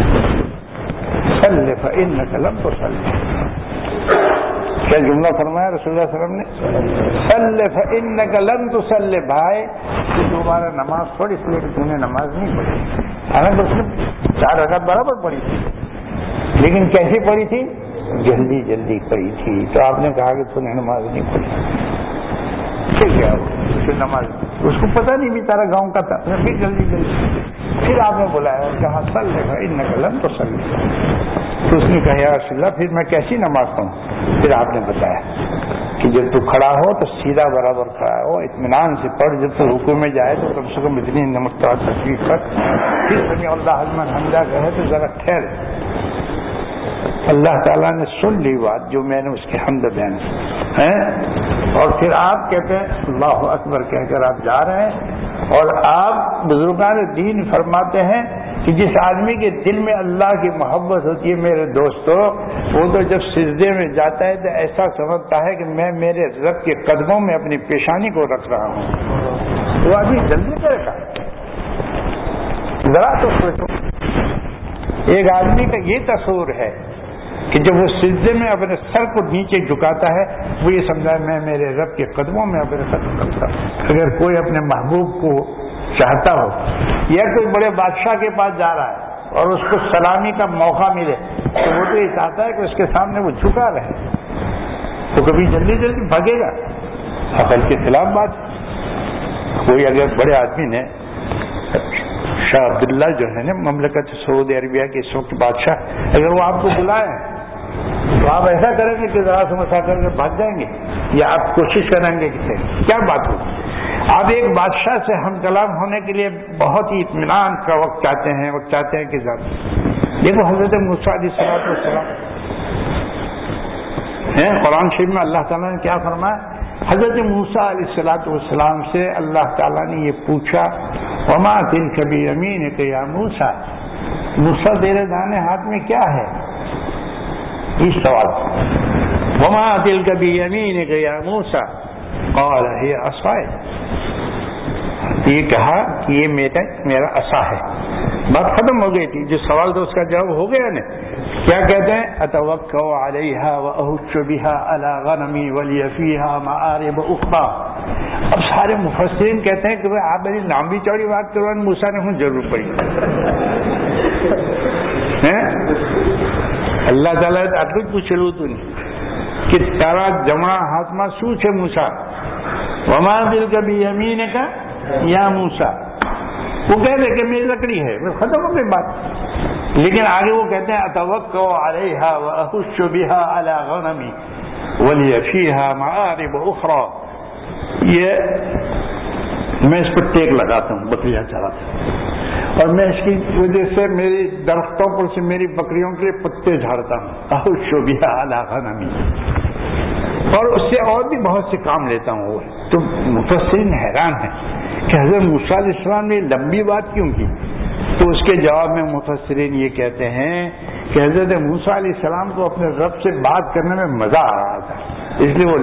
صلی فإنک لم تصلی. کیا جملہ فرمایا رسول اللہ صلی اللہ علیہ وسلم نے؟ صلی فإنک لن تصلی، بھائی تو دوبارہ نماز پڑھ اس لیے کہ تم نے نماز نہیں پڑھی. حالانکہ اس نے چار رکعت برابر پڑھی تھی، لیکن کیسی پڑھی تھی؟ جلدی جلدی پڑھی تھی. تو آپ نے کہا کہ تم نے نماز نہیں پڑھی. پھر کیا ہوا؟ پھر نماز اس کو پتہ نہیں بھی تارا گاؤں کا تھا، پھر جلدی جلدی پھر آپ نے بلایا اور کہا صلی فإنک لن تصلی. تو اس نے کہا یا رسول اللہ پھر میں کیسی نماز پڑھوں؟ پھر آپ نے بتایا کہ جب تو کھڑا ہو تو سیدھا برابر کھڑا ہو، اطمینان سے پڑھ. جب تو رکوع میں جائے تو کم سے کم اتنی مرتبہ تکبیر کر، پھر سمع اللہ لمن حمدہ کہے تو ذرا ٹھہر. اللہ تعالیٰ نے سن لی بات جو میں نے اس کی حمد بیان کی ہے، اور پھر آپ کہتے ہیں اللہ اکبر کہہ کر آپ جا رہے ہیں. اور آپ بزرگان دین فرماتے ہیں کہ جس آدمی کے دل میں اللہ کی محبت ہوتی ہے میرے دوستو، وہ تو جب سجدے میں جاتا ہے تو ایسا سمجھتا ہے کہ میں میرے رب کے قدموں میں اپنی پیشانی کو رکھ رہا ہوں. وہ آدمی جلدی کرے گا؟ ذرا تو سوچو. ایک آدمی کا یہ تصور ہے کہ جب وہ سجدے میں اپنے سر کو نیچے جھکاتا ہے وہ یہ سمجھا میں میرے رب کے قدموں میں اپنے سر کو رکھتا ہوں. اگر کوئی اپنے محبوب کو چاہتا ہو یا کوئی بڑے بادشاہ کے پاس جا رہا ہے اور اس کو سلامی کا موقع ملے تو وہ تو یہ چاہتا ہے کہ اس کے سامنے وہ جھکا رہے. تو کبھی جلدی جلدی بھاگے گا؟ عقل کے خلاف بات. کوئی اگر بڑے آدمی نے شاہ عبداللہ جو ہے نا مملکت سعودی عربیہ کے اس وقت بادشاہ، اگر وہ آپ کو بلائیں تو آپ ایسا کریں گے کہ ذرا سے مسا کر کے بھاگ جائیں گے یا آپ کوشش کریں گے کہ کیا بات ہو؟ آپ ایک بادشاہ سے ہم کلام ہونے کے لیے بہت ہی اطمینان کا وقت چاہتے ہیں وقت چاہتے ہیں کہ دیکھو حضرت موسیٰ علیہ الصلوۃ والسلام ہیں قرآن شریف میں اللہ تعالیٰ نے کیا فرمایا؟ حضرت موسیٰ علیہ الصلوۃ والسلام سے اللہ تعالیٰ نے یہ پوچھا وما تلک بیمینک یا موسیٰ، موسیٰ تیرے دانے ہاتھ میں کیا ہے؟ یہ سوال. وما تلک بیمینک یا موسیٰ قال ہی عصائے، یہ کہا کہ یہ میرا میرا عصا ہے. بات ختم ہو گئی تھی. جو سوال تھا اس کا جواب ہو گیا نا. کیا کہتے ہیں؟ اتوکل علیہا واہش بہا علی غنمی ولی فیہا مآرب اخرى. اب سارے مفسرین کہتے ہیں کہ آپ میری لمبی چوڑی بات کرو، موسیٰ نے ہوں ضرور پڑی. اللہ تعالیٰ આટલું જ પૂછેલું હતું ને કે તારા જમણા હાથમાં શું છે મૂસા? વમા તિલ્ક બિયમીનિક یا موسیٰ. وہ کہتے ہیں کہ میری لکڑی ہے، ختم ہو گئی بات. لیکن آگے وہ کہتے ہیں اتوکل علیہا واہش بہا علی غنمی ولی فیہا مآرب اخرى. یہ میں اس پر ٹیک لگاتا ہوں، بکریاں چراتا ہوں، اور میں اس کی وجہ سے میری درختوں پر سے میری بکریوں کے پتے جھاڑتا ہوں. اہش بہا علی غنمی، اور اس سے اور بھی بہت سے کام لیتا ہوں. تو مفسرین حیران ہیں کہ حضرت موسیٰ علیہ السلام نے لمبی بات کیوں کی؟ تو اس کے جواب میں مفسرین یہ کہتے ہیں کہ حضرت موسیٰ علیہ السلام کو اپنے رب سے بات کرنے میں مزہ آ رہا تھا، اس لیے وہ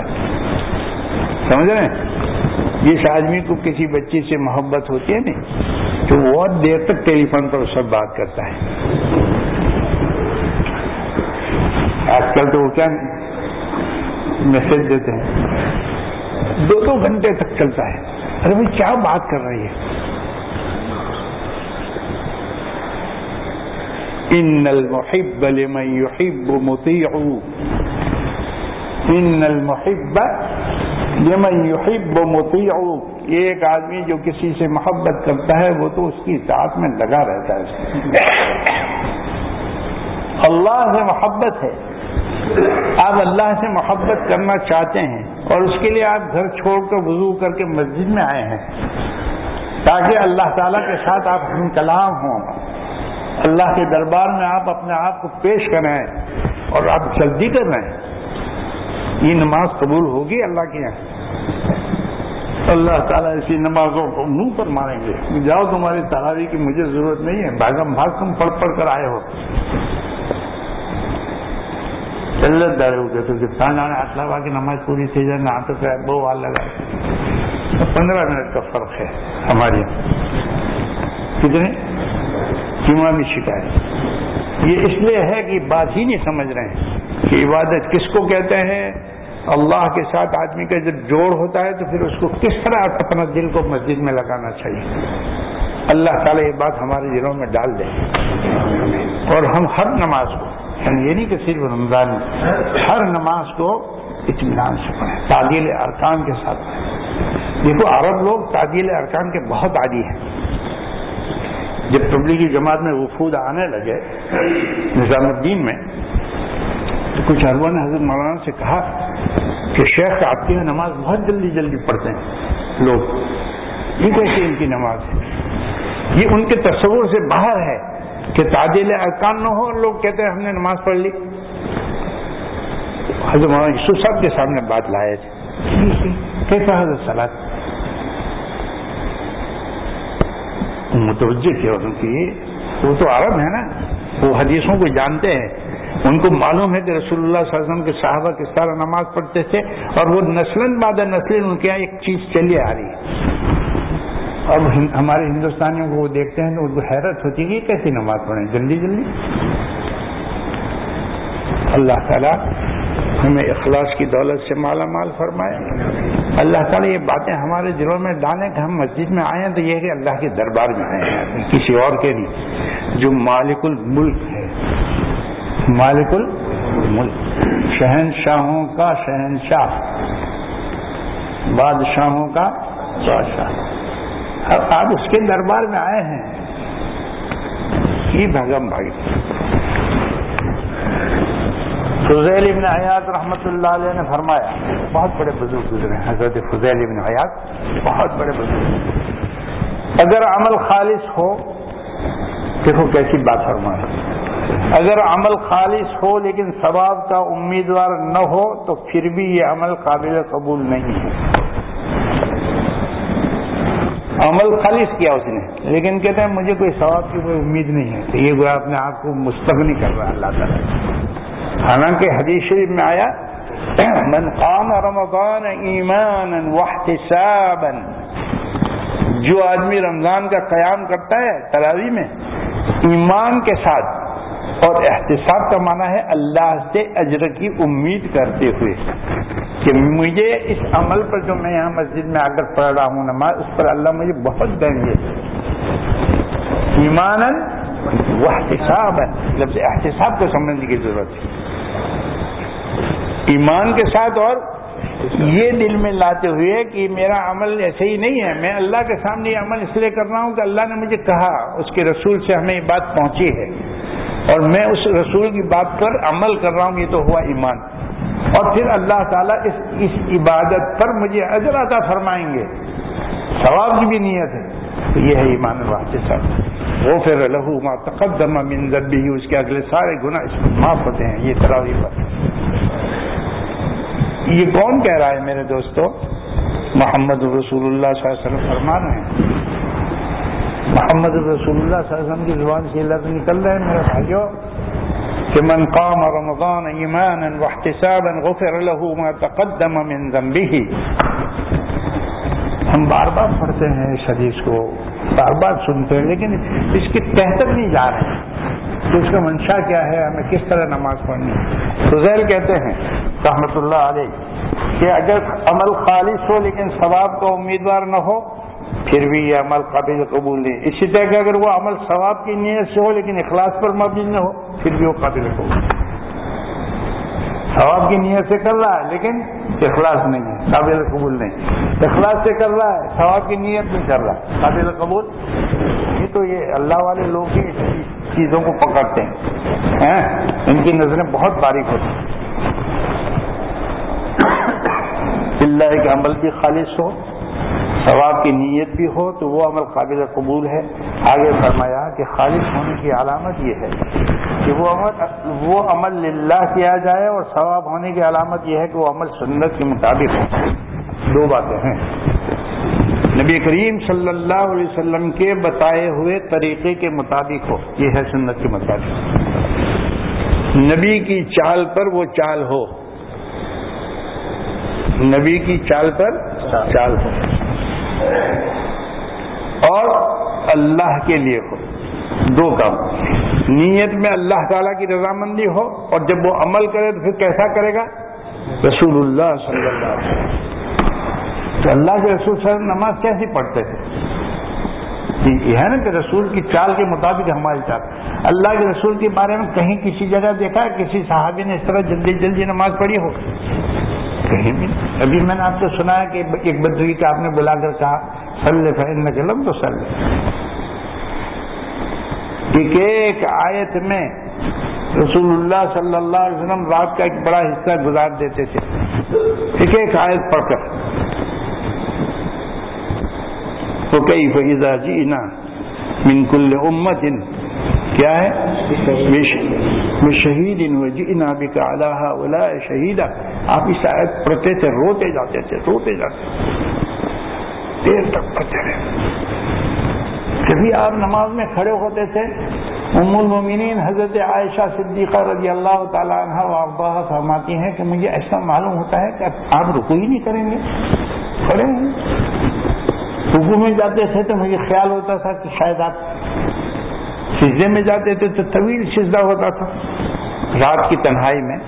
سمجھ رہے ہیں. جس آدمی کو کسی بچی سے محبت ہوتی ہے نا تو بہت دیر تک ٹیلی فون پر اس سے بات کرتا ہے. آج کل تو وہ کیا میسج دیتے ہیں، دو دو گھنٹے تک چلتا ہے. ارے بھائی کیا بات کر رہی ہے؟ ان المحب لمن يحب مطيع، ان المحب لمن يحب مطيع. ایک آدمی جو کسی سے محبت کرتا ہے وہ تو اس کی اطاعت میں لگا رہتا ہے. اللہ سے محبت ہے، آپ اللہ سے محبت کرنا چاہتے ہیں اور اس کے لیے آپ گھر چھوڑ کر وضو کر کے مسجد میں آئے ہیں تاکہ اللہ تعالیٰ کے ساتھ آپ ہم کلام ہوں، اللہ کے دربار میں آپ اپنے آپ کو پیش کریں اور آپ جلدی کر رہے ہیں. یہ نماز قبول ہوگی اللہ کے یہاں؟ اللہ تعالیٰ ایسی نمازوں کو منہ پر ماریں گے. جاؤ تمہاری تراویح کی مجھے ضرورت نہیں ہے، بھاگم بھاگ تم پڑھ پڑھ کر آئے ہو. چلت دار ہو گئے تو کتنا جانے آٹھ لگا کی نماز پوری تھی جائے نہ تو کیا دو وال لگا. پندرہ منٹ کا فرق ہے ہماری کتنے جمعہ میں شکایت. یہ اس لیے ہے کہ بات ہی نہیں سمجھ رہے ہیں کہ عبادت کس کو کہتے ہیں اللہ کے ساتھ آدمی کا جب جوڑ ہوتا ہے تو پھر اس کو کس طرح اپنا دل کو مسجد میں لگانا چاہیے. اللہ تعالیٰ یہ بات ہمارے دلوں میں ڈال دے اور ہم ہر نماز کو، یعنی یہ نہیں کہ صرف رمضان میں، ہر نماز کو اطمینان سے پڑھیں، تعدیل ارکان کے ساتھ پڑھیں. دیکھو عرب لوگ تعدیل ارکان کے بہت عادی ہیں. جب تبلیغی جماعت میں وفود آنے لگے نظام الدین میں تو کچھ عربوں نے حضرت مولانا سے کہا کہ شیخ آپ کی نماز بہت جلدی جلدی پڑھتے ہیں لوگ، یہ کیسے ان کی نماز ہے؟ یہ ان کے تصور سے باہر ہے کہ تعدیل ارکان نہ ہو، لوگ کہتے ہیں ہم نے نماز پڑھ لی. حضرت مولانا یوسف صاحب کے سامنے بات لائے تھے، کیسا حضرت صلاۃ؟ متوجہ کیا ان کی، وہ تو عرب ہے نا، وہ حدیثوں کو جانتے ہیں، ان کو معلوم ہے کہ رسول اللہ صلی اللہ علیہ وسلم کے صحابہ کس طرح نماز پڑھتے تھے، اور وہ نسلاً بعد نسلیں ان کے یہاں ایک چیز چلی آ رہی ہے. اب ہمارے ہندوستانیوں کو وہ دیکھتے ہیں تو ان کو حیرت ہوتی ہے کہ کیسی نماز پڑھیں جلدی جلدی. اللہ تعالیٰ ہمیں اخلاص کی دولت سے مالا مال فرمائے. اللہ تعالیٰ یہ باتیں ہمارے دلوں میں ڈالیں کہ ہم مسجد میں آئے ہیں تو یہ ہے کہ اللہ کے دربار میں آئے ہیں، کسی اور کے نہیں، جو مالک الملک ہے، مالک الملک، شہنشاہوں کا شہنشاہ، بادشاہوں کا بادشاہ. اب آپ اس کے دربار میں آئے ہیں، یہ بھگم بھائی. فضیل ابن عیاض رحمۃ اللہ علیہ نے فرمایا، بہت بڑے بزرگ گزرے ہیں حضرت فضیل ابن عیاض، بہت بڑے بزرگ. اگر عمل خالص ہو، دیکھو کیسی بات فرمایا، اگر عمل خالص ہو لیکن ثواب کا امیدوار نہ ہو تو پھر بھی یہ عمل قابل قبول نہیں ہے. عمل خالص کیا اس نے لیکن کہتے ہیں مجھے کوئی ثواب کی کوئی امید نہیں ہے، تو یہ گویا اپنے آپ کو مستغنی کر رہا ہے اللہ تعالیٰ. حالانکہ حدیث شریف میں آیا من قام رمضان ایمانا واحتسابا، جو آدمی رمضان کا قیام کرتا ہے تراویح میں ایمان کے ساتھ، اور احتساب کا معنی ہے اللہ سے اجر کی امید کرتے ہوئے کہ مجھے اس عمل پر جو میں یہاں مسجد میں آ کر پڑھ رہا ہوں نماز، اس پر اللہ مجھے بہت دیں گے. ایمانا واحتسابا، لفظ احتساب کو سمجھنے کی ضرورت ہے. ایمان کے ساتھ اور یہ دل میں لاتے ہوئے کہ میرا عمل ایسے ہی نہیں ہے، میں اللہ کے سامنے یہ عمل اس لیے کر رہا ہوں کہ اللہ نے مجھے کہا، اس کے رسول سے ہمیں یہ بات پہنچی ہے اور میں اس رسول کی بات پر عمل کر رہا ہوں، یہ تو ہوا ایمان. اور پھر اللہ تعالیٰ اس اس عبادت پر مجھے اجر عطا فرمائیں گے، ثواب کی بھی نیت ہے، تو یہ ہے ایمان واحتساب. غفر له ما تقدم من ذنبه، اس کے اگلے سارے گناہ اس کو معاف ہوتے ہیں. یہ تراویح پر یہ کون کہہ رہا ہے میرے دوستو؟ محمد رسول اللہ صلی اللہ علیہ وسلم فرما رہے ہیں. محمد رسول اللہ صلی اللہ علیہ وسلم کی زبان سے لفظ نکل رہے ہیں میرے بھائیو کہ من قام رمضان ایمانا واحتسابا غفر له ما تقدم من ذنبه. ہم بار بار پڑھتے ہیں اس حدیث کو، بار بار سنتے ہیں، لیکن اس کی تہ تک نہیں جا رہے ہیں کہ اس کا منشا کیا ہے، ہمیں کس طرح نماز پڑھنی ہے. فضیل کہتے ہیں رحمۃ اللہ علیہ کہ اگر عمل خالص ہو لیکن ثواب کا امیدوار نہ ہو پھر بھی یہ عمل قابل قبول نہیں. اسی طرح کہ اگر وہ عمل ثواب کی نیت سے ہو لیکن اخلاص پر مبنی نہ ہو پھر بھی وہ قابل قبول. ثواب کی نیت سے کر رہا ہے لیکن اخلاص نہیں ہے، قابل قبول نہیں. اخلاص سے کر رہا ہے، ثواب کی نیت نہیں کر رہا، قابل قبول. یہ تو یہ اللہ والے لوگ ہی چیزوں کو پکڑتے ہیں، ان کی نظریں بہت باریک ہوتی ہیں. اللہ کے عمل بھی خالص ہو، ثواب کی نیت بھی ہو تو وہ عمل قابل قبول ہے. آگے فرمایا کہ خالص ہونے کی علامت یہ ہے کہ وہ عمل وہ عمل للہ کیا جائے، اور ثواب ہونے کی علامت یہ ہے کہ وہ عمل سنت کے مطابق ہو. دو باتیں ہیں. نبی کریم صلی اللہ علیہ وسلم کے بتائے ہوئے طریقے کے مطابق ہو، یہ ہے سنت کے مطابق. نبی کی چال پر وہ چال ہو، نبی کی چال پر چال ہو، اور اللہ کے لیے ہو. دو کام، نیت میں اللہ تعالیٰ کی رضامندی ہو، اور جب وہ عمل کرے تو پھر کیسا کرے گا؟ رسول اللہ صلی اللہ علیہ وسلم. تو اللہ کے رسول صلی اللہ علیہ وسلم نماز کیسی پڑھتے تھے؟ یہ ہے نا کہ رسول کی چال کے مطابق ہماری چال. اللہ کے رسول کے بارے میں کہیں کسی جگہ دیکھا ہے کسی صحابی نے اس طرح جلدی جلدی نماز پڑھی ہو؟ کہیں بھی. ابھی میں نے آپ کو سنا ہے کہ ایک بدوی کا آپ نے بلا کر کہا صلی فإنک لم تصلی. ایک ایک آیت میں رسول اللہ صلی اللہ علیہ وسلم رات کا ایک بڑا حصہ گزار دیتے تھے ایک ایک آیت پڑھ کر. وَكَيْفَ إِذَا جِئْنَا مِنْ كُلِّ أُمَّةٍ کیا ہے بِشَهِيدٍ وَجِئْنَا بِكَ عَلَى هَؤُلَاءِ شَهِيدًا. آپ اس آیت پڑھتے تھے روتے جاتے تھے روتے جاتے تھے دیر تک پڑھتے رہے. کبھی آپ نماز میں کھڑے ہوتے تھے ام المومنین حضرت عائشہ صدیقہ رضی اللہ تعالیٰ عنہ وارضاہا فرماتی ہیں کہ مجھے ایسا معلوم ہوتا ہے کہ آپ رکوع ہی نہیں کریں گے کھڑے ہیں. رکوع میں جاتے تھے تو مجھے خیال ہوتا تھا کہ شاید آپ سجدے میں جاتے تھے تو طویل سجدہ ہوتا تھا رات کی تنہائی میں.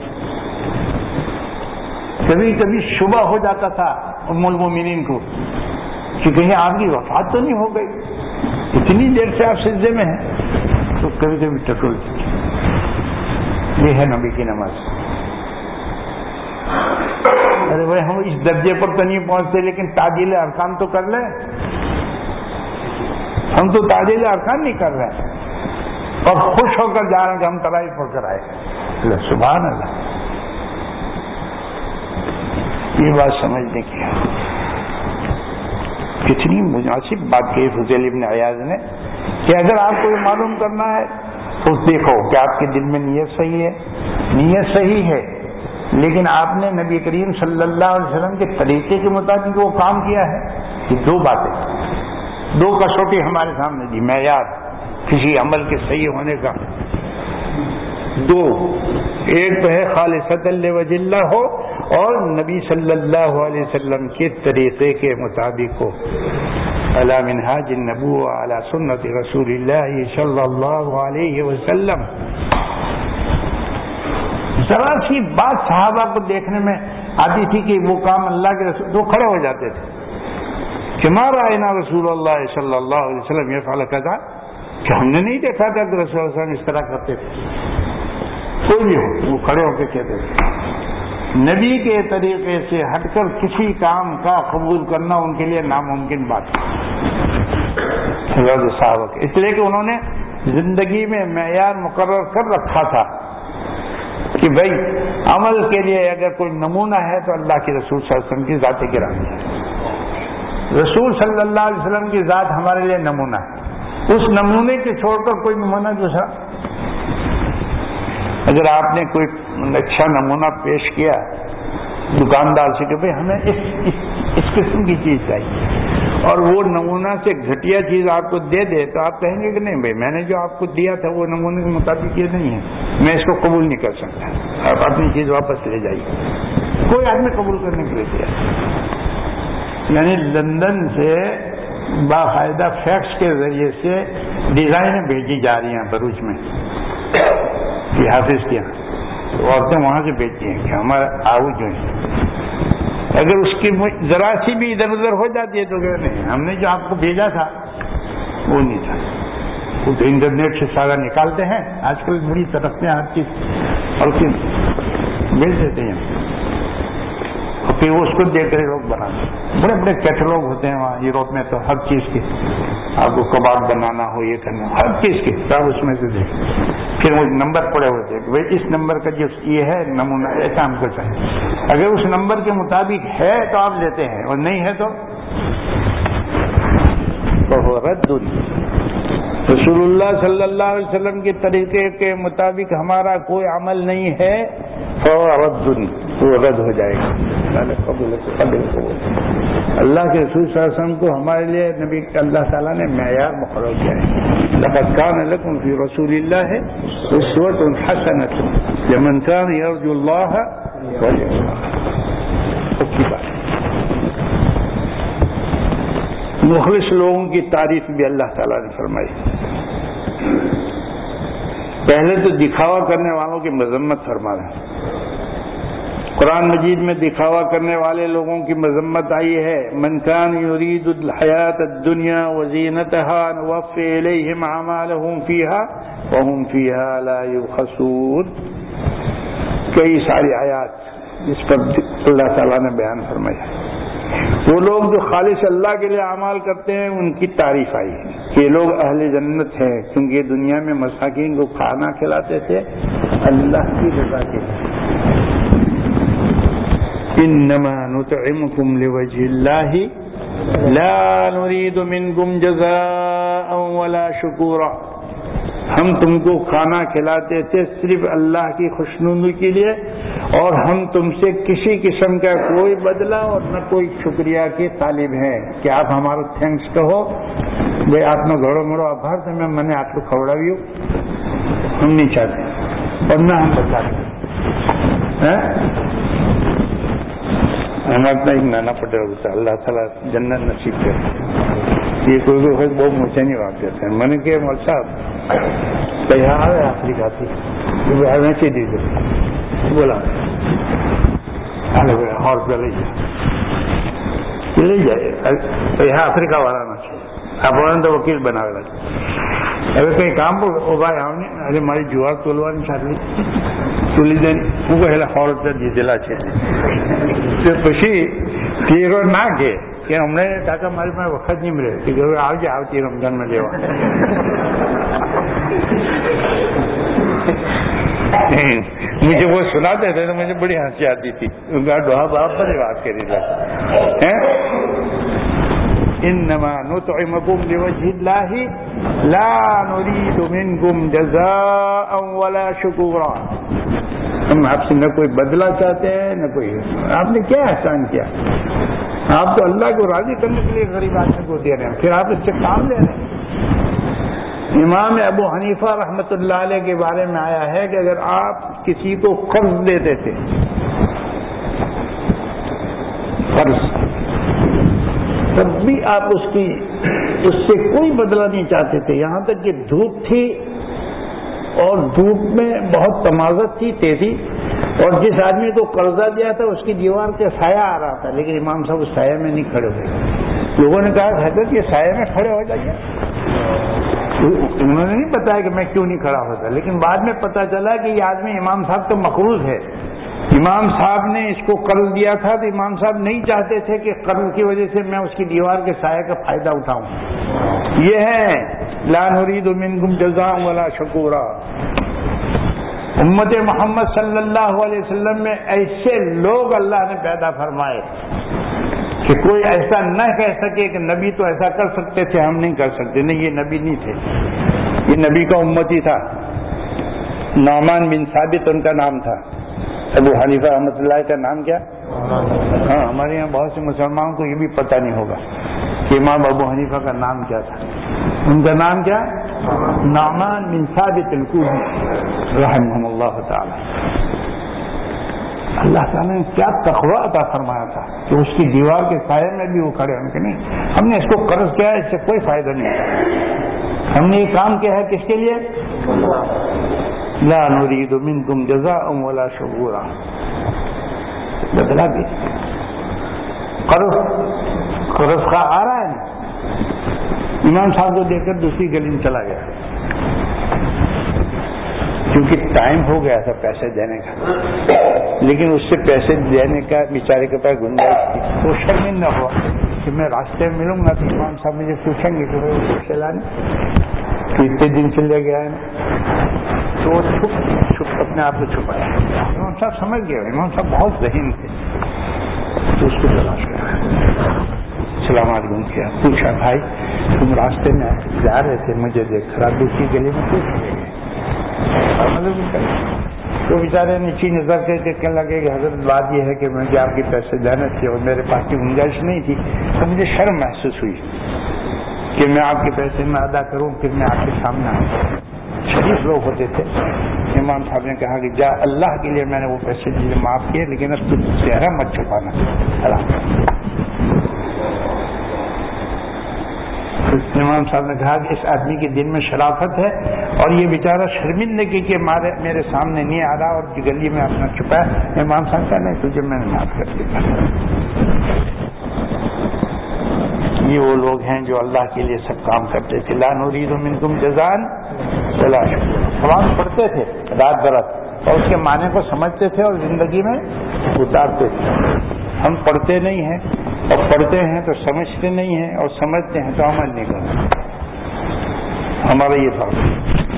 کبھی کبھی شبہ ہو جاتا تھا ام المومنین کو کہ کہیں آپ کی وفات تو نہیں ہو گئی اتنی دیر سے آپ سجدے میں ہیں. تو کبھی کبھی ٹٹولتی تھی. یہ ہے نبی کی نماز. ارے بھائی ہم اس درجے پر تو نہیں پہنچتے لیکن تعجیل ارکان تو کر لیں. ہم تو تعجیل ارکان نہیں کر رہے ہیں اور خوش ہو کر جا رہے ہیں کہ ہم تراویح پڑھ کر آئے. سبحان اللہ. یہ بات سمجھنے کی ہے. کتنی مناسب بات کہی فضیل ابن عیاض نے کہ اگر آپ کو یہ معلوم کرنا ہے تو دیکھو کہ آپ کے دل میں نیت صحیح ہے. نیت صحیح ہے لیکن آپ نے نبی کریم صلی اللہ علیہ وسلم کے طریقے کے مطابق وہ کام کیا ہے. یہ دو باتیں دو کسوٹی ہمارے سامنے دی معیار کسی عمل کے صحیح ہونے کا. دو ایک تو ہے خالصۃ لوجہ اللہ ہو اور نبی صلی اللہ علیہ وسلم کے طریقے کے مطابق ہو. علی منہاج النبوۃ علی سنت رسول اللہ صلی اللہ علیہ وسلم. ذرا سی بات صحابہ کو دیکھنے میں آتی تھی کہ وہ کام اللہ کے رسول تو کھڑے ہو جاتے تھے کہ ما رأینا رسول اللہ صلی اللہ علیہ وسلم یفعل کذا کہ ہم نے نہیں دیکھا تھا کہ رسول اللہ صلی اللہ علیہ وسلم اس طرح کرتے تھے. کوئی بھی ہو وہ کھڑے ہو کے کہتے تھے. نبی کے طریقے سے ہٹ کر کسی کام کا قبول کرنا ان کے لیے ناممکن بات ہے. صحابہ اس لیے کہ انہوں نے زندگی میں معیار مقرر کر رکھا تھا کہ بھائی عمل کے لیے اگر کوئی نمونہ ہے تو اللہ کے رسول صلی اللہ علیہ وسلم کی ذات گرامی ہے. رسول صلی اللہ علیہ وسلم کی ذات ہمارے لیے نمونہ ہے. اس نمونے کے چھوڑ کر کوئی نمونہ دوسرا. اگر آپ نے کوئی اچھا نمونہ پیش کیا دکاندار سے کہ بھائی ہمیں اس اس, اس قسم کی چیز چاہیے اور وہ نمونہ سے گھٹیا چیز آپ کو دے دے تو آپ کہیں گے کہ نہیں بھائی میں نے جو آپ کو دیا تھا وہ نمونے کے مطابق یہ نہیں ہے میں اس کو قبول نہیں کر سکتا. آپ اپنی چیز واپس لے جائیے. کوئی آدمی قبول کرنے کے لیے تیار. یعنی لندن سے باقاعدہ فیکس کے ذریعے سے ڈیزائنیں بھیجی جا رہی ہیں بروچ میں حافظ کے یہاں. عورتیں وہاں سے بیچتی ہیں کہ ہمارا آؤ جو ہے اگر اس کی ذرا سی بھی ادھر ادھر ہو جاتی ہے تو کہ نہیں ہم نے جو آپ کو بھیجا تھا وہ نہیں تھا. وہ تو انٹرنیٹ سے سارا نکالتے ہیں آج کل بڑی ترقیاں ہر چیز اور پھر بیچ دیتے ہیں اور پھر وہ اس کو دیکھ کر لوگ بناتے ہیں. بڑے بڑے کیٹلاگ ہوتے ہیں وہاں یوروپ میں تو ہر چیز کے آپ کو کباب بنانا ہو یہ کرنا ہر چیز کے سب اس میں سے دیکھ پھر وہ نمبر پڑے ہوتے ہیں کہ بھائی اس نمبر کا جو یہ ہے نمونہ ایسا ہم کو چاہیے. اگر اس نمبر کے مطابق ہے تو آپ لیتے ہیں اور نہیں ہے تو رد. رسول اللہ صلی اللہ علیہ وسلم کے طریقے کے مطابق ہمارا کوئی عمل نہیں ہے رد وہ رد ہو جائے گا. اللہ کے رسول صلی اللہ علیہ وسلم کو ہمارے لیے نبی اللہ تعالیٰ نے معیار مقرر کیا ہے. لقد كان لكم في رسول الله أسوة حسنة لمن كان يرجو الله واليوم الآخر. مخلص لوگوں کی تعریف بھی اللہ تعالیٰ نے فرمائی. پہلے تو دکھاوا کرنے والوں کی مذمت فرما رہے ہیں. قرآن مجید میں دکھاوا کرنے والے لوگوں کی مذمت آئی ہے، من کان یرید الحیات الدنیا وزینتها نوفی الیہم اعمالهم فیها وهم فیها لا یبخسون. کئی ساری آیات اس پر اللہ تعالیٰ نے بیان فرمایا. وہ لوگ جو خالص اللہ کے لیے اعمال کرتے ہیں ان کی تعریف آئی ہے کہ یہ لوگ اہل جنت ہیں، کیونکہ دنیا میں مساکین کو کھانا کھلاتے تھے اللہ کی رضا کے لیے. انما نطعمکم لوجه اللہ لا نرید منکم جزاء ولا شکورا. ہم تم کو کھانا کھلاتے تھے صرف اللہ کی خوشنودی کے لیے، اور ہم تم سے کسی قسم کا کوئی بدلہ اور نہ کوئی شکریہ کے طالب ہیں کہ آپ ہمارا تھینکس کہو. بھائی آپ نے گھڑو مڑو آبھار تو میں میں نے آپ کو کھوڑاوی ہم نہیں چاہتے، اور نہ ہم بتاتے ہمارا ایک نانا پٹیل ہوتا ہے، اللہ تعالیٰ جنت نصیب کرے. یہ کوئی کوئی وقت بہت مجھے نہیں واقع ہے. میں نے کہا مول صاحب تیار ہے افریقہ تھی ویسے دے دو بولا اور لے جائے لے جائے یہاں افریقہ والا نہ چاہیے آپ بولیں تو وکیل بنا ابھی کئی کام کو بھائی ہم نے ارے ماری جوار تولوانی چاہتی تولی دین وہ ہیلا ہور دی دلا છે પછી તેરો ના કે કે હમણે કાકા મારી પાસે વખત નહીં મળે કે આવજે આવતી રમજાનમાં લેવા. مجھے وہ سناتے تھے تو مجھے بڑی ہنسی آتی تھی. ان کا دعا باپ پر بات کری لگا. انما نطعمکم لوجه اللہ لا نرید منکم جزاء ولا شکورا. ہم آپ سے نہ کوئی بدلہ چاہتے ہیں نہ کوئی. آپ نے کیا احسان کیا؟ آپ تو اللہ کو راضی کرنے کے لیے غریب آدمی کو دے رہے ہیں، پھر آپ اس سے کام لے رہے ہیں. امام ابو حنیفہ رحمۃ اللہ علیہ کے بارے میں آیا ہے کہ اگر آپ کسی کو قرض دیتے تھے، قرض، تب بھی آپ اس کی اس سے کوئی بدلہ نہیں چاہتے تھے، یہاں تک کہ دھوپ تھی اور دھوپ میں بہت تمازت تھی، تیزی، اور جس آدمی کو قرضہ دیا تھا اس کی دیوار کے سایہ آ رہا تھا، لیکن امام صاحب اس سایہ میں نہیں کھڑے ہوئے. لوگوں نے کہا حضرت یہ سایہ میں کھڑے ہو جائیے. انہوں نے نہیں بتایا کہ میں کیوں نہیں کھڑا ہوتا، لیکن بعد میں پتا چلا کہ یہ آدمی امام صاحب تو مقروض ہے. امام صاحب نے اس کو قرض دیا تھا تو امام صاحب نہیں چاہتے تھے کہ قرض کی وجہ سے میں اس کی دیوار کے سایہ کا فائدہ اٹھاؤں. یہ ہے لا نرید منکم جزاء ولا شکورا. امت محمد صلی اللہ علیہ وسلم میں ایسے لوگ اللہ نے پیدا فرمائے کہ کوئی ایسا نہ کہہ سکے کہ نبی تو ایسا کر سکتے تھے ہم نہیں کر سکتے. نہیں، یہ نبی نہیں تھے، یہ نبی کا امتی تھا. نعمان بن ثابت ان کا نام تھا. ابو حنیفہ رحمۃ اللہ کا نام کیا؟ ہاں، ہمارے یہاں بہت سے مسلمانوں کو یہ بھی پتہ نہیں ہوگا کہ امام ابو حنیفہ کا نام کیا تھا. ان کا نام کیا؟ نعمان بن ثابت الکوفی رحمہ اللہ تعالی. اللہ تعالیٰ نے کیا تقویٰ عطا فرمایا تھا کہ اس کی دیوار کے سائے میں بھی وہ کھڑے ہیں کہ نہیں ہم نے اس کو قرض کیا ہے، اس سے کوئی فائدہ نہیں تھا، ہم نے یہ کام کیا ہے کس کے لیے؟ لا نرید منکم جزاء ولا شکورا. بدلا بھی قرض قرض کا آ رہا ہے نا. امام صاحب کو دیکھ کر دوسری گلی میں چلا گیا کیونکہ ٹائم ہو گیا تھا پیسے دینے کا، لیکن اس سے پیسے دینے کا بیچارے کے پاس گنجائش تھی. تو شرمندہ ہوا کہ میں راستے میں ملوں گا تو امام صاحب مجھے پوچھیں گے کہ وہ پیسے لانے تو اتنے دن چلے گیا ہے. تو وہ چھپ چھپ اپنے آپ کو چھپایا. امام صاحب سمجھ گئے، امام صاحب بہت ذہین تھے، تو اس کو تلاش کیا، سلام علیکم کیا، پوچھا بھائی تم راستے میں جا رہے تھے مجھے دیکھ کر دوسری گلی میں پوچھ لے گئے. تو بیچارے نیچی نظر کر کے کہنے لگے کہ حضرت بات یہ ہے کہ مجھے آپ کے پیسے دینے تھے اور میرے پاس کی گنجائش نہیں تھی، تو مجھے شرم محسوس ہوئی کہ میں آپ کے پیسے میں ادا کروں پھر میں آپ کے سامنے آؤں. شریف لوگ ہوتے تھے. امام صاحب نے کہا کہ جا اللہ کے لیے میں نے وہ پیسے مجھے معاف کیے، لیکن اب تو چہرہ مت چھپانا. امام صاحب نے کہا کہ اس آدمی کے دل میں شرافت ہے اور یہ بیچارہ شرمندگی کے مارے میرے سامنے نہیں آ رہا اور گلی میں اپنا چھپا ہے. امام صاحب کہا نہیں تجھے میں نے معاف کر دیا. یہ وہ لوگ ہیں جو اللہ کے لیے سب کام کرتے تھے. لا نريد منکم جزاء ولا شکورا. قرآن پڑھتے تھے رات برات اور اس کے معنی کو سمجھتے تھے اور زندگی میں اتارتے تھے. ہم پڑھتے نہیں ہیں اور پڑھتے ہیں تو سمجھتے نہیں ہیں اور سمجھتے ہیں تو عمل نہیں کرتے. ہمارا یہ فرق ہے.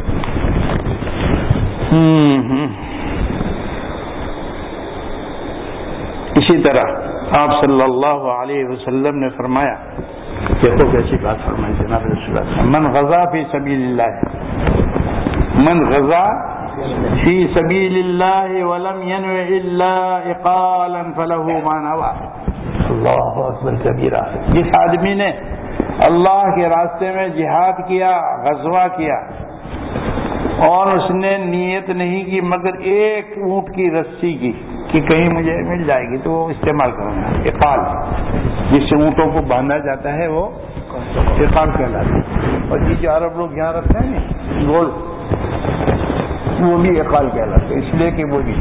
اسی طرح آپ صلی اللہ علیہ وسلم نے فرمایا, دیکھو کیسی بات فرمائی جناب رسول اللہ, من غزا فی سبیل اللہ من غزا فی سبیل اللہ ولم ینو الا اقالا فلہ ما نوى. اللہ اکبر کبیرہ. جس آدمی نے اللہ کے راستے میں جہاد کیا, غزوہ کیا, اور اس نے نیت نہیں کی مگر ایک اونٹ کی رسی کی کہ کہیں مجھے مل جائے گی تو وہ استعمال کروں گا. اقال جس سے اونٹوں کو باندھا جاتا ہے وہ اقال کہلاتا ہے. اور یہ جو عرب لوگ یہاں رکھتے ہیں نا گولڈ, وہ بھی اقال کہلاتے ہیں, اس لیے کہ وہ بھی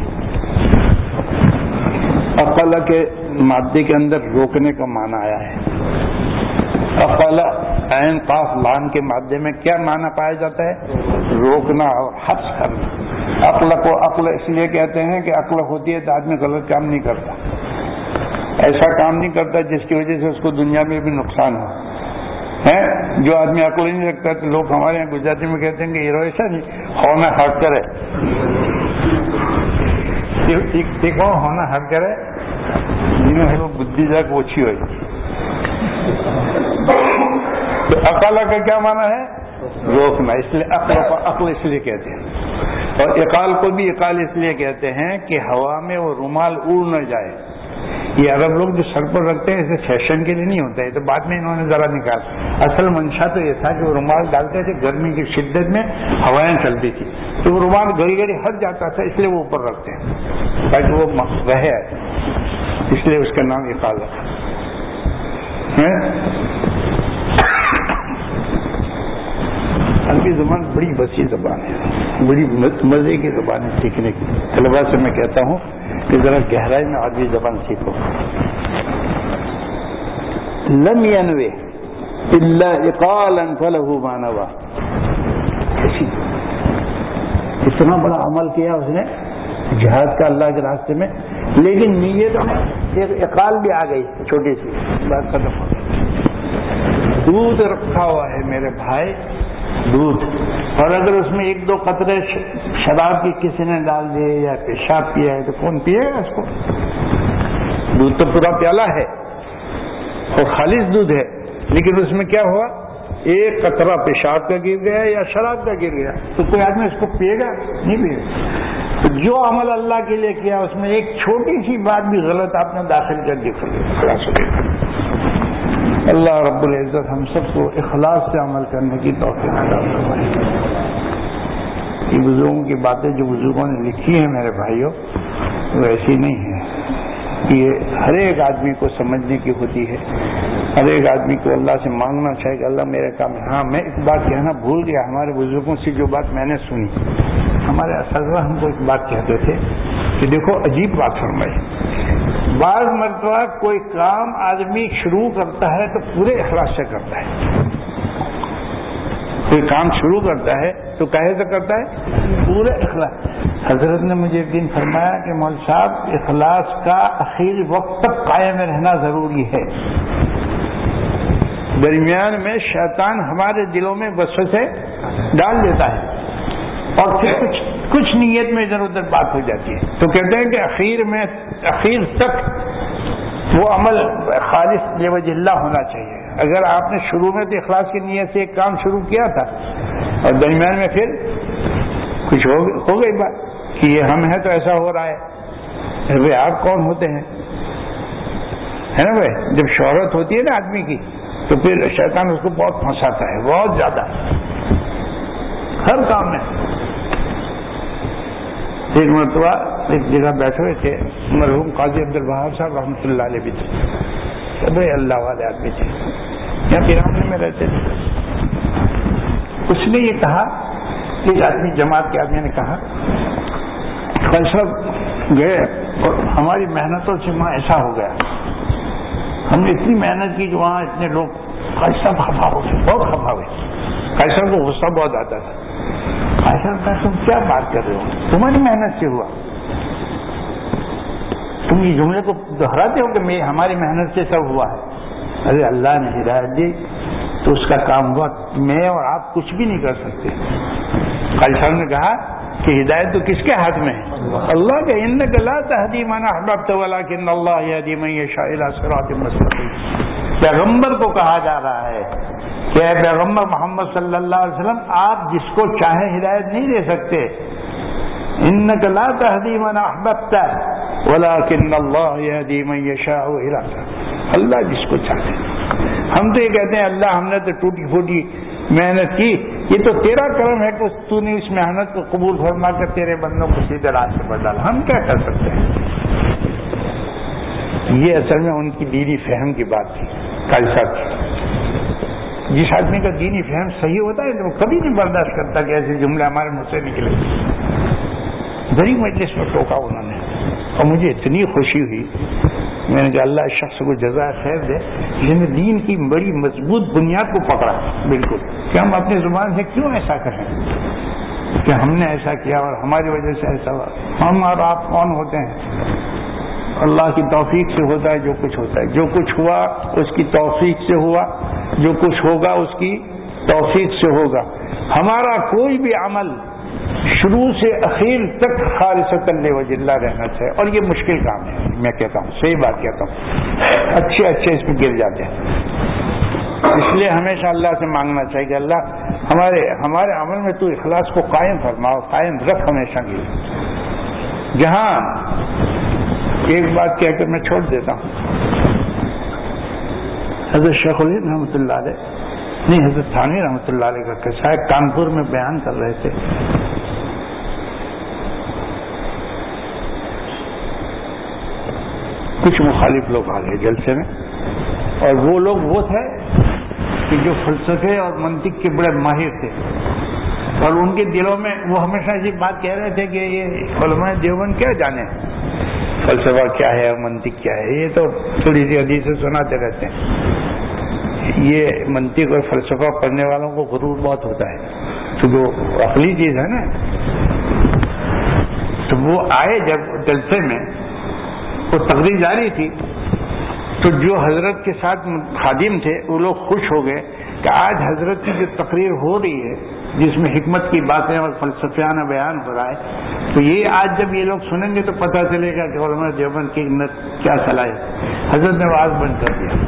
اقلا کے مادے کے اندر روکنے کا معنی آیا ہے. اقلا عین قاف لام کے مادے میں کیا معنی پایا جاتا ہے؟ روکنا اور حبس کرنا. عقل کو عقل اس لیے کہتے ہیں کہ عقل ہوتی ہے تو آدمی غلط کام نہیں کرتا, ایسا کام نہیں کرتا جس کی وجہ سے اس کو دنیا میں بھی نقصان ہو. ہے جو آدمی عقل نہیں رکھتا تو لوگ ہمارے یہاں گجراتی میں کہتے ہیں کہ ہیرو ایسا نہیں ہونا حق کرے, دیکھو ہونا حق کرے جنہوں ہے وہ بدھی جا کے اوچھی ہوئی. تو عقل کا کیا معنی ہے؟ روکنا. اس لیے عقل کو عقل اس لیے کہتے ہیں, اور اقال کو بھی اقال اس لیے کہتے ہیں کہ ہوا میں وہ رومال اڑ نہ جائے. یہ عرب لوگ جو سر پر رکھتے ہیں اسے فیشن کے لیے نہیں ہوتا ہے, تو بعد میں انہوں نے ذرا نکالا. اصل منشا تو یہ تھا کہ وہ رومال ڈالتے تھے, گرمی کی شدت میں ہوائیں چلتی تھی تو وہ رومال گھڑی گھڑی ہٹ جاتا تھا, اس لیے وہ اوپر رکھتے ہیں تاکہ وہ رہے, اس لیے اس کا نام اقال رکھا. عربی زبان بڑی وسیع زبان ہے, بڑی مزے کی زبان ہے سیکھنے کی. طلباء سے میں کہتا ہوں کہ ذرا گہرائی میں عربی زبان سیکھو. لم ینوے الا اقالا فلہ ما نوى. اتنا بڑا عمل کیا اس نے جہاد کا اللہ کے راستے میں, لیکن نیت میں ایک اقال بھی آ گئی چھوٹی سی بات ختم ہو گئی. دودھ رکھا ہوا ہے میرے بھائی, دودھ, اور اگر اس میں ایک دو قطرے شراب کی کسی نے ڈال دیے یا پیشاب پیا ہے تو کون پیے گا اس کو؟ دودھ تو پورا پیالہ ہے اور خالص دودھ ہے, لیکن اس میں کیا ہوا, ایک قطرہ پیشاب کا گر گیا یا شراب کا گر گیا تو کوئی آدمی اس کو پیے گا؟ نہیں پیے گا. جو عمل اللہ کے لیے کیا اس میں ایک چھوٹی سی بات بھی غلط آپ نے داخل کر دی خلاص ہو گئی. اللہ رب العزت ہم سب کو اخلاص سے عمل کرنے کی توفیق عطا فرمائے. یہ بزرگوں کی باتیں جو بزرگوں نے لکھی ہیں میرے بھائیوں وہ ایسی نہیں ہے. یہ ہر ایک آدمی کو سمجھنے کی ہوتی ہے, ہر ایک آدمی کو اللہ سے مانگنا چاہیے کہ اللہ میرے کام. ہاں میں ایک بات کہنا بھول گیا, ہمارے بزرگوں سے جو بات میں نے سنی, ہمارے اساتذہ ہم کو ایک بات کہتے تھے کہ دیکھو عجیب بات فرمائی, بعض مرتبہ کوئی کام آدمی شروع کرتا ہے تو پورے اخلاص سے کرتا ہے. کوئی کام شروع کرتا ہے تو کہے سے کرتا ہے پورے اخلاص. حضرت نے مجھے ایک دن فرمایا کہ مول صاحب اخلاص کا آخری وقت تک قائم رہنا ضروری ہے. درمیان میں شیطان ہمارے دلوں میں وسوسے ڈال دیتا ہے اور پھر کچھ کچھ نیت میں ادھر ادھر بات ہو جاتی ہے, تو کہتے ہیں کہ اخیر میں اخیر تک وہ عمل خالص لوجہ اللہ ہونا چاہیے. اگر آپ نے شروع میں تو اخلاص کی نیت سے ایک کام شروع کیا تھا اور درمیان میں پھر کچھ ہو ہو گئی بات کہ یہ ہم ہیں تو ایسا ہو رہا ہے, بھائی آپ کون ہوتے ہیں, ہے نا بھائی. جب شہرت ہوتی ہے نا آدمی کی تو پھر شیطان اس کو بہت پھنساتا ہے, بہت زیادہ ہر کام میں. ایک مرتبہ ایک جگہ بیٹھے ہوئے تھے, مرحوم قاضی عبد الوہاب صاحب رحمۃ اللہ علیہ بھی تھے, بڑے اللہ والے آدمی تھے. یہاں پیرامن میں رہتے تھے. اس نے یہ کہا، ایک آدمی جماعت کے آدمی نے کہا کل صاحب گئے اور ہماری محنتوں سے وہاں ایسا ہو گیا، ہم نے اتنی محنت کی کہ وہاں اتنے لوگ کل صاحب خفا ہو گئے، بہت خفا ہوئے. کل صاحب کو غصہ بہت آتا تھا. کل صاحب کہا تم کیا بات کر رہے ہو، تمہاری محنت سے ہوا. تم یہ جملے کو دہراتے ہو کہ میں ہماری محنت سے سب ہوا ہے. ارے اللہ نے ہدایت دی تو اس کا کام ہوا، میں اور آپ کچھ بھی نہیں کر سکتے. قاضی صاحب نے کہا کہ ہدایت تو کس کے ہاتھ میں ہے؟ اللہ کے. انک لا تہدی من احببت ولکن اللہ یہدی من یشاء الی صراط مستقیم. پیغمبر کو کہا جا رہا ہے کہ اے پیغمبر محمد صلی اللہ علیہ وسلم، آپ جس کو چاہے ہدایت نہیں دے سکتے. انک لا تہدی من احببت ولکن اللہ یہدی من یشاء الی صراط. اللہ جس کو چاہتے. ہم تو یہ کہتے ہیں اللہ ہم نے تو ٹوٹی پھوٹی محنت کی، یہ تو تیرا کرم ہے کہ تو نے اس محنت کو قبول فرما کر تیرے بندوں کو سیدھے راستے پر ڈالا. ہم کیا کر سکتے ہیں؟ یہ اصل میں ان کی دینی فہم کی بات تھی قاضی صاحب کی. جس آدمی کا دینی فہم صحیح ہوتا ہے تو وہ کبھی نہیں برداشت کرتا کہ ایسے جملے ہمارے منہ سے نکلے. بڑی مجلس میں ٹوکا انہوں نے اور مجھے اتنی خوشی ہوئی. میں نے کہا اللہ اس شخص کو جزائے خیر دے، جس نے دین کی بڑی مضبوط بنیاد کو پکڑا. بالکل کہ ہم اپنی زبان سے کیوں ایسا کریں کہ ہم نے ایسا کیا اور ہماری وجہ سے ایسا ہوا. ہم اور آپ کون ہوتے ہیں؟ اللہ کی توفیق سے ہوتا ہے جو کچھ ہوتا ہے. جو کچھ ہوا اس کی توفیق سے ہوا، جو کچھ ہوگا اس کی توفیق سے ہوگا. ہمارا کوئی بھی عمل شروع سے اخیر تک خالصۃ لوجہ اللہ رہنا چاہیے، اور یہ مشکل کام ہے. میں کہتا ہوں، صحیح بات کہتا ہوں، اچھے اچھے اس پہ گر جاتے ہیں. اس لیے ہمیشہ اللہ سے مانگنا چاہیے کہ اللہ ہمارے ہمارے عمل میں تو اخلاص کو قائم فرماؤ، قائم رکھ ہمیشہ کے لیے. جہاں ایک بات کہہ کر میں چھوڑ دیتا ہوں. حضرت شیخ الہند رحمۃ اللہ علیہ نہیں حضرت تھانوی رحمۃ اللہ علیہ کا قصہ ہے. کانپور میں بیان کر رہے تھے. کچھ مخالف لوگ آ گئے جلسے میں، اور وہ لوگ وہ تھے کہ جو فلسفے اور منطق کے بڑے ماہر تھے، اور ان کے دلوں میں وہ ہمیشہ یہ بات کہہ رہے تھے کہ یہ علماء دیوبند کیا جانے فلسفہ کیا ہے اور منطق کیا ہے. یہ تو تھوڑی سی حدیثیں سناتے رہتے ہیں. یہ منطق اور فلسفہ پڑھنے والوں کو غرور بہت ہوتا ہے. تو جو عقلی چیز ہے نا، تو وہ آئے جب جلسے میں وہ تقریر جاری تھی، تو جو حضرت کے ساتھ خادم تھے وہ لوگ خوش ہو گئے کہ آج حضرت کی جو تقریر ہو رہی ہے جس میں حکمت کی باتیں اور فلسفیانہ بیان ہو رہا ہے، تو یہ آج جب یہ لوگ سنیں گے تو پتہ چلے گا کہ علماء دیوبند کی کیا صلاحیت. حضرت نے آواز بند کر دیا.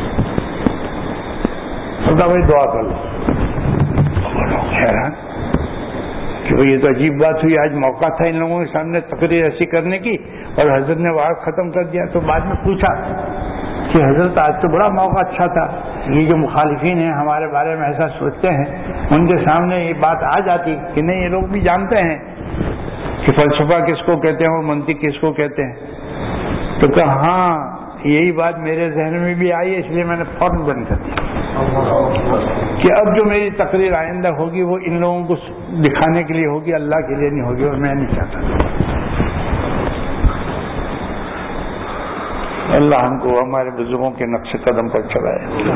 خدا بھائی دعا کر لو. حیران کہ یہ تو عجیب بات ہوئی. آج موقع تھا ان لوگوں کے سامنے تقریر ایسی کرنے کی اور حضرت نے آواز ختم کر دیا. تو بعد میں پوچھا کہ حضرت آج تو بڑا موقع اچھا تھا، یہ جو مخالفین ہیں ہمارے بارے میں ایسا سوچتے ہیں، ان کے سامنے یہ بات آ جاتی کہ نہیں یہ لوگ بھی جانتے ہیں کہ فلسفہ کس کو کہتے ہیں اور منطق کس کو کہتے ہیں. تو کہا ہاں یہی بات میرے ذہن میں بھی آئی ہے، اس لیے میں نے فوراً بند کر دیا کہ اب جو میری تقریر آئندہ ہوگی وہ ان لوگوں کو دکھانے کے لیے ہوگی، اللہ کے لیے نہیں ہوگی، اور میں نہیں چاہتا. اللہ ہم کو ہمارے بزرگوں کے نقش قدم پر چلائے.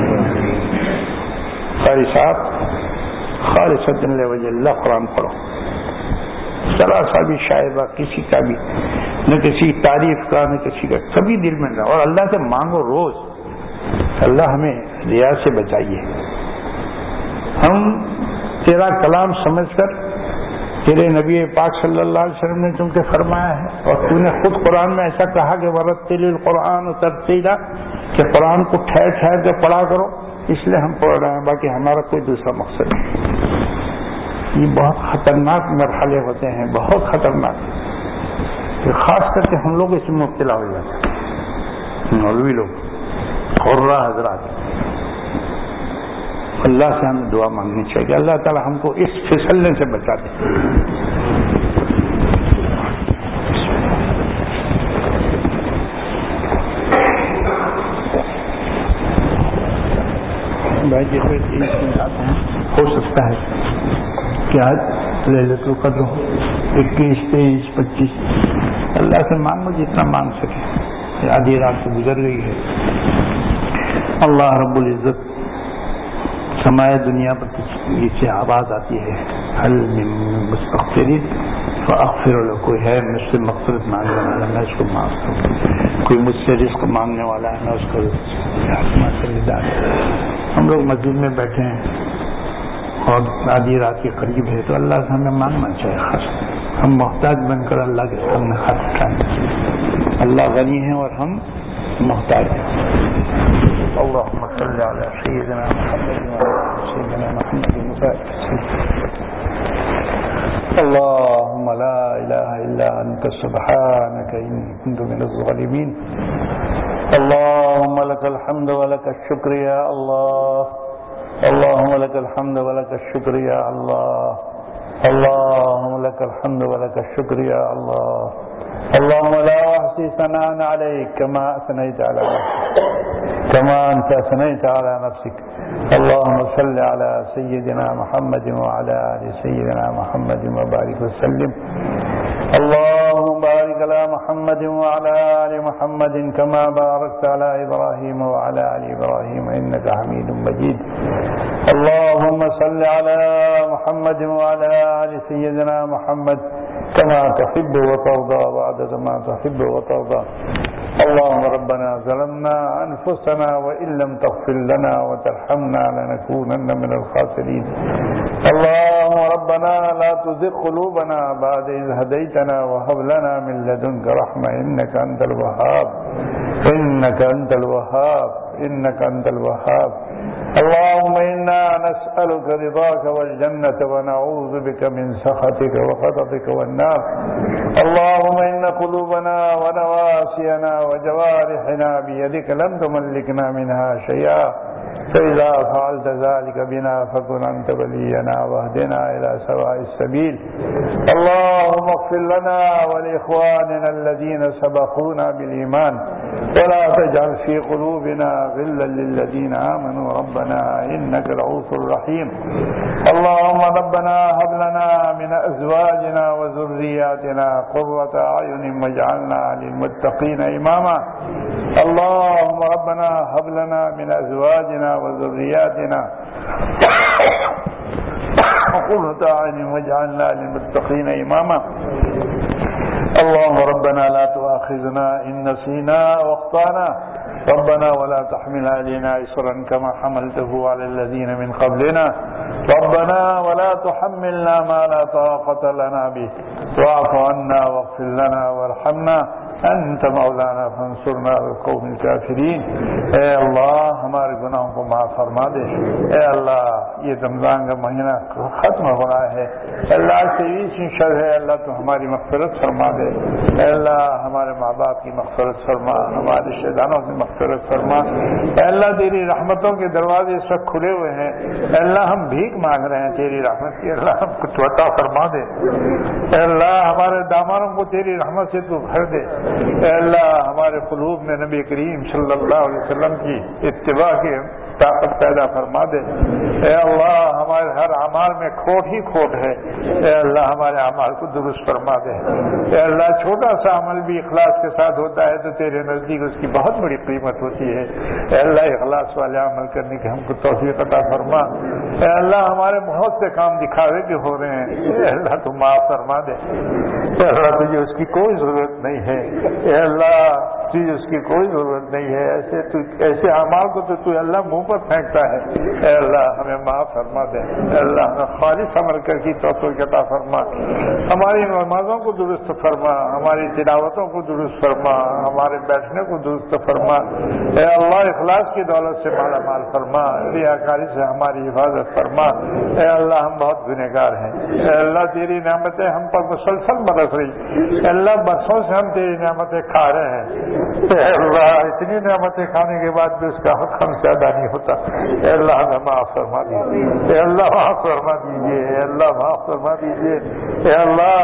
قاری صاحب خالصۃ لوجہ اللہ قرآن پڑھو، ذرا سا بھی شائبہ کسی کا بھی، نہ کسی تعریف کا نہ کسی کا، کبھی دل میں نہ. اور اللہ سے مانگو روز، اللہ ہمیں ریا سے بچائیے. ہم تیرا کلام سمجھ کر تیرے نبی پاک صلی اللہ علیہ وسلم نے تم سے فرمایا ہے، اور تو نے خود قرآن میں ایسا کہا کہ ورتل القرآن ترتیلا، کہ قرآن کو ٹھہر ٹھہر کے پڑھا کرو، اس لیے ہم پڑھ رہے ہیں، باقی ہمارا کوئی دوسرا مقصد نہیں. یہ بہت خطرناک مرحلے ہوتے ہیں، بہت خطرناک. خاص کر کے ہم لوگ اس میں مبتلا ہو جاتے ہیں، مولوی لوگ، قرہ حضرات. اللہ سے ہمیں دعا مانگنی چاہیے، اللہ تعالی ہم کو اس پھسلنے سے بچا دے. بھائی جیسے تیئیس میں جاتے ہیں، ہو سکتا ہے کہ آج لیلۃ القدر ہو، اکیس تیئیس پچیس، اللہ سے مانگو جتنا مانگ سکے، آدھی رات سے گزر گئی ہے۔ اللہ رب العزت سمائے دنیا پر سے آواز آتی ہے، حل من مستغفرین فاغفر له، کوئی ہے مجھ سے مغفرت مانگنے والا میں اس کو معاف کروں، کوئی مجھ سے رزق مانگنے والا ہے میں اس کو ہم لوگ مسجد میں بیٹھے ہیں اور آدھی رات کے قریب ہے تو اللہ سے ہمیں مانگنا چاہیے، خاص ہم محتاج بن کر اللہ کے سامنے ہاتھ اٹھائیں، اللہ غنی ہے اور ہم محتاج ہیں۔ اللهم صل على سيدنا محمد وعلى سيدنا محمد اللهم لا اله الا انت سبحانك اني كنت من الظالمين اللهم لك الحمد ولك الشكر يا الله اللهم لك الحمد ولك الشكر يا الله اللهم لك الحمد ولك الشكر يا الله اللهم لا احصي ثناء عليك كما اثنيت على نفسك كما انت اثنيت على نفسك اللهم صل على سيدنا محمد وعلى ال سيدنا محمد وبارك وسلم اللهم بارك على محمد وعلى ال محمد كما باركت على ابراهيم وعلى ال ابراهيم انك حميد مجيد اللهم صل على محمد وعلى ال سيدنا محمد كما تحب وترضى وعدد ما تحب وترضى اللهم ربنا ظلمنا أنفسنا وإن لم تغفر لنا وترحمنا لنكونن من الخاسرين اللهم ربنا لا تزغ قلوبنا بعد إذ هديتنا وهب لنا من لدنك رحمة إنك أنت الوهاب إنك أنت الوهاب إنك أنت الوهاب اللهم إنا نسألك رضاك والجنة ونعوذ بك من سخطك وغضبك والنار اللهم إن قلوبنا ونواسينا وجوارحنا بيدك لم تملكنا منها شيئا فإذا فعلت ذلك بنا فكن أنت ولينا واهدنا إلى سواء السبيل اللهم اغفر لنا ولإخواننا الذين سبقونا بالإيمان ولا تجعل في قلوبنا غلا للذين آمنوا ربنا إنك رؤوف رحيم اللهم ربنا هب لنا من أزواجنا وذرياتنا قرة أعين واجعلنا للمتقين إماما اللهم ربنا هب لنا من أزواجنا وذرياتنا قرة أعين واجعلنا للمتقين إماما اللهم ربنا لا تؤاخذنا إن نسينا واخطأنا ربنا ولا تحمل علينا إصرا كما حملته على الذين من قبلنا ربنا ولا تحملنا ما لا طاقة لنا به واعف عنا واغفر لنا وارحمنا انت مولانا فانصرنا على القوم الكافرین۔ اے اللہ ہمارے گناہوں کو معاف فرما دے، اے اللہ یہ رمضان کا مہینہ ختم ہو رہا ہے، اللہ سے یہ شر ہے اللہ تو ہماری مغفرت فرما دے، اے اللہ ہمارے ماں باپ کی مغفرت فرما، ہمارے رشتہ داروں کی مغفرت فرما، اے اللہ تیری رحمتوں کے دروازے اس وقت کھلے ہوئے ہیں، اے اللہ ہم بھیک مانگ رہے ہیں تیری رحمت کی، اللہ ہم کو عطا فرما دے، اے اللہ ہمارے دامانوں کو تیری رحمت سے تو بھر دے، اے اللہ ہمارے قلوب میں نبی کریم صلی اللہ علیہ وسلم کی اتباع کی طاقت پیدا فرما دے، اے اللہ ہمارے ہر اعمال میں کھوٹ ہی کھوٹ ہے، اے اللہ ہمارے اعمال کو درست فرما دے، اے اللہ چھوٹا سا عمل بھی اخلاص کے ساتھ ہوتا ہے تو تیرے نزدیک اس کی بہت بڑی قیمت ہوتی ہے، اے اللہ اخلاص والے عمل کرنے کی ہم کو توفیق عطا فرما، اے اللہ ہمارے بہت سے کام دکھاوے کے ہو رہے ہیں، اے اللہ تو معاف فرما دے، اے اللہ تجھے اس کی کوئی ضرورت نہیں ہے، اے اللہ تجھے اس کی کوئی ضرورت نہیں ہے، ایسے تو ایسے اعمال کو تو تو اللہ منہ پر پھینکتا ہے، اے اللہ ہمیں معاف فرما دے، اے اللہ ہمیں خالص عمل کر کی توفیق عطا فرما، ہماری نمازوں کو درست فرما، ہماری تلاوتوں کو درست فرما، ہمارے بیٹھنے کو درست فرما، اے اللہ اخلاص کی دولت سے مالا مال فرما، ریاکاری سے ہماری حفاظت فرما، اے اللہ ہم بہت گنہگار ہیں، اے اللہ تیری نعمتیں ہم پر مسلسل برس رہی، اے اللہ برسوں سے ہم تیری نعمتیں کھا رہے ہیں، اے اللہ اتنی نعمتیں کھانے کے بعد بھی اس کا حق ہم سے ادا نہیں ہوتا، اے اللہ ہمیں معاف فرما دیجیے، اے اللہ معاف فرما دیجیے، اے اللہ معاف فرما دیجیے، اے اللہ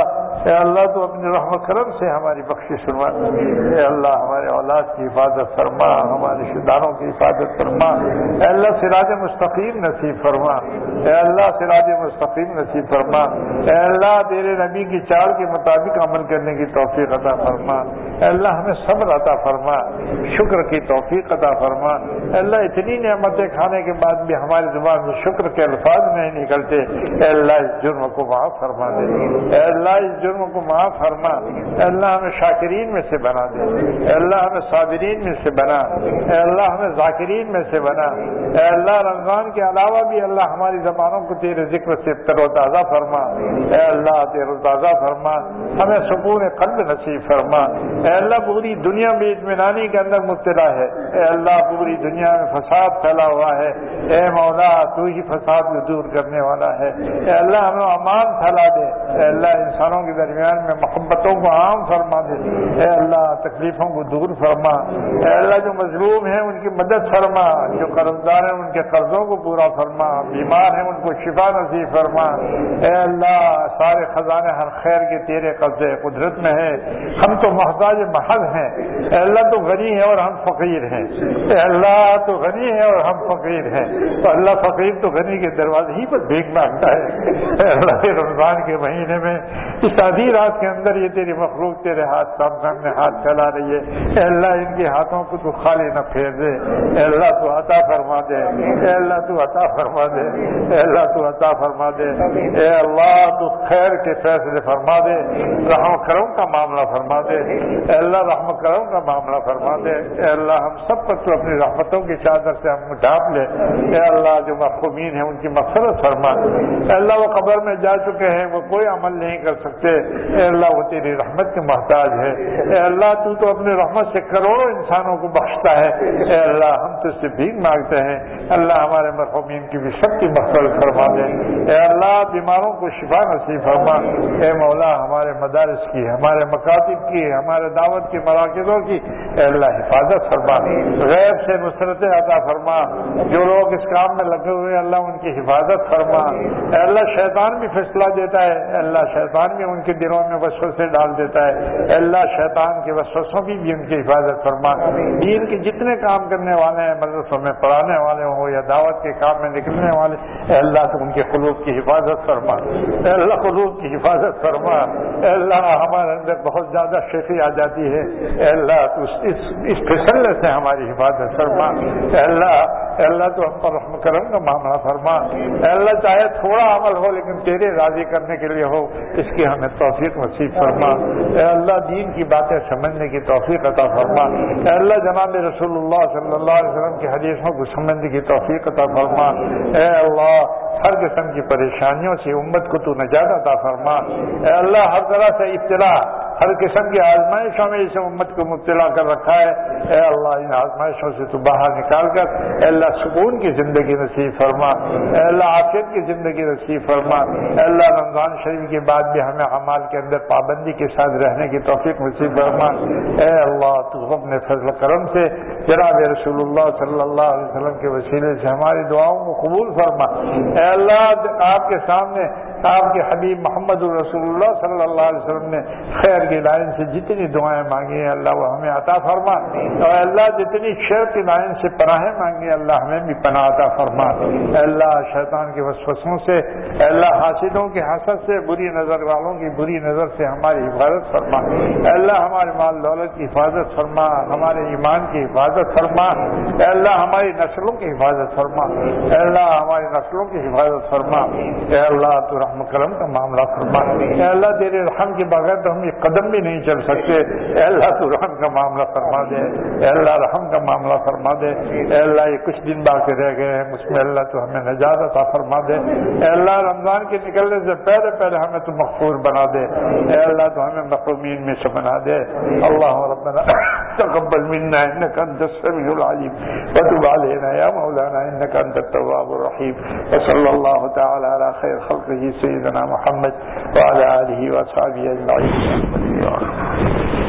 اے اللہ تو اپنے رحم کرم سے ہماری بخشش فرما، اے اللہ ہمارے اولاد کی حفاظت فرما، ہمارے رشتہ داروں کی حفاظت فرما، اے اللہ صراط مستقیم نصیب فرما، اے اللہ صراط مستقیم نصیب فرما، اے اللہ تیرے نبی کی چال کے مطابق عمل کرنے کی توفیق عطا فرما، اے اللہ ہمیں صبر عطا فرما، شکر کی توفیق عطا فرما، اے اللہ اتنی نعمتیں کھانے کے بعد بھی ہماری زبان میں شکر کے الفاظ نہیں نکلتے، اے اللہ اس جرم کو معاف فرما دے، اے اللہ اس جرم کو معاف فرما، اے اللہ ہمیں شاکرین میں سے بنا دے، اے اللہ ہمیں صابرین میں سے بنا، اے اللہ ہمیں ذاکرین میں سے بنا، اے اللہ رمضان کے علاوہ بھی اللہ ہماری زبانوں کو تیرے ذکر سے تر و تازہ فرما، اے اللہ تیر و تازہ فرما، ہمیں سکون قلب نصیب فرما، اے اللہ پوری دنیا میں اطمینانی کے اندر مبتلا ہے، اے اللہ پوری دنیا میں فساد پھیلا ہوا ہے، اے مولا تو ہی فساد کو دور کرنے والا ہے، اے اللہ ہمیں امان پھیلا دے، اے اللہ انسانوں کے درمیان میں محبتوں کو عام فرما دے، اے اللہ تکلیفوں کو دور فرما، اے اللہ جو مظلوم ہیں ان کی مدد فرما، جو قرض دار ہیں ان کے قرضوں کو پورا فرما، بیمار ہیں ان کو شفا نصیب فرما، اے اللہ سارے خزانے ہر خیر کے تیرے قبضے قدرت میں ہے، ہم تو محتاج محض ہیں، اے اللہ تو غنی ہے اور ہم فقیر ہیں، اے اللہ تو غنی ہے اور ہم فقیر ہیں، تو اللہ فقیر تو غنی کے دروازے ہی پر بھیک مانگتا ہے، اے اللہ رمضان کے مہینے میں اس آدھی رات کے اندر یہ تیری مخلوق تیرے ہاتھ سامنے ہاتھ پھیلا رہی ہے، اے اللہ ان کے ہاتھوں کو تو خالی نہ پھیر دے، اے اللہ تو عطا فرما دے، اے اللہ تو عطا فرما دے، اے اللہ تو عطا فرما دے، اے اللہ تو خیر کے فیصلے فرما دے، رحم کرم کا معاملہ فرما دے، اے اللہ رحم کرم کا معاملہ فرما دے، اے اللہ ہم سب پر تو اپنی رحمتوں کی چادر سے ہم ڈھانپ لے، اے اللہ جو محرومین ہیں ان کی مغفرت فرما، اے اللہ وہ قبر میں جا چکے ہیں وہ کوئی عمل نہیں کر سکتے، اے اللہ وہ تیری رحمت کے محتاج ہے، اے اللہ تو تو اپنی رحمت سے کروڑوں انسانوں کو بخشتا ہے، اے اللہ ہم تو اس سے بھیک مانگتے ہیں، اللہ ہمارے مرحومین کی بھی سب کی مغفرت فرما دے، اے اللہ بیماروں کو شفا نصیب فرما، اے مولا ہمارے مدارس کی، ہمارے مکاتب کی، ہمارے دعوت کے مراکزوں کی اے اللہ حفاظت فرما، غیب سے نصرتیں عطا فرما، جو لوگ اس کام میں لگے ہوئے اللہ ان کی حفاظت فرما، اے اللہ شیطان بھی فیصلہ دیتا ہے، اے اللہ شیطان بھی ان کے دلوں میں وسوسے ڈال دیتا ہے، اے اللہ شیطان کے وسوسوں کی بھی ان کی حفاظت فرما، دین کے جتنے کام کرنے والے ہیں مدرسوں میں پڑھانے والے ہوں یا دعوت کے کام میں نکلنے والے، اے اللہ تو ان کے قلوب کی حفاظت فرما، اے اللہ قلوب کی حفاظت فرما، اے اللہ ہمارے اندر بہت زیادہ شیخی آ جاتی ہے، اے اللہ تو اس اس پھسلنے سے ہماری حفاظت فرما، اے اللہ اے اللہ تو ہم پر رحم کرم کا معاملہ فرما، اے اللہ چاہے تھوڑا عمل ہو لیکن تیرے راضی کرنے کے لیے ہو، اس کی ہمیں توفیق نصیب فرما، اے اللہ دین کی باتیں سمجھنے کی توفیق عطا فرما، اے اللہ جناب رسول اللہ صلی اللہ علیہ وسلم کی حدیثوں کو سمجھنے کی توفیق عطا فرما، اے اللہ ہر قسم کی پریشانیوں سے امت کو تو نجات عطا فرما، اے اللہ ہر طرح سے ابتلا ہر قسم کی آزمائشوں میں اس امت کو مبتلا کر رکھا ہے، اے اللہ ان آزمائشوں سے تو باہر نکال کر اے اللہ سکون کی زندگی نصیب فرما، اے اللہ عافیت کی زندگی نصیب فرما، اے اللہ رمضان شریف کے بعد بھی ہمیں اعمال کے اندر پابندی کے ساتھ رہنے کی توفیق نصیب فرما، اے اللہ تو اپنے فضل کرم سے جناب رسول اللہ صلی اللہ علیہ وسلم کے وسیلے سے ہماری دعاؤں کو قبول فرما، اے اللہ آپ کے سامنے آپ کے حبیب محمد رسول اللہ صلی اللہ علیہ وسلم نے خیر کی لائن سے جتنی دعائیں مانگی ہیں اللہ وہ ہمیں عطا فرما، اور اللہ جتنی شر کی لائن سے پناہیں مانگی اللہ ہمیں بھی پناہ عطا فرما، اے اللہ شیطان کے وسوسوں سے اے اللہ حاسدوں کے حسد سے بری نظر والوں کی بری نظر سے ہماری حفاظت فرما، اے اللہ ہمارے مال دولت کی حفاظت فرما، ہمارے ایمان کی حفاظت فرما، اے اللہ ہماری نسلوں کی حفاظت فرما، اے اللہ ہماری نسلوں کی حفاظت فرما، اے اللہ تو رحم کرم کا معاملہ فرما، اے اللہ تیرے رحم کے بغیر تو ہم یہ قدم بھی نہیں چل سکتے، اے اللہ تو رحم کا معاملہ فرما دے، اے اللہ رحم کا معاملہ فرما دے، اے اللہ یہ کچھ دن باقی رہ گئے ہیں اس میں اللہ تو ہمیں نجات عطا فرما دے، اے اللہ رمضان کے نکلنے سے پہلے پہلے ہمیں تو مغفور بنا دے، اے اللہ تو ہمیں محرومین میں سے بنا دے، اللہ ربنا تقبل منا انك انت السميع العليم وتب علينا يا مولانا انك انت التواب الرحيم وصلى الله تعالى على خير خلقه سيدنا محمد وعلى اله وصحبه اجمعين.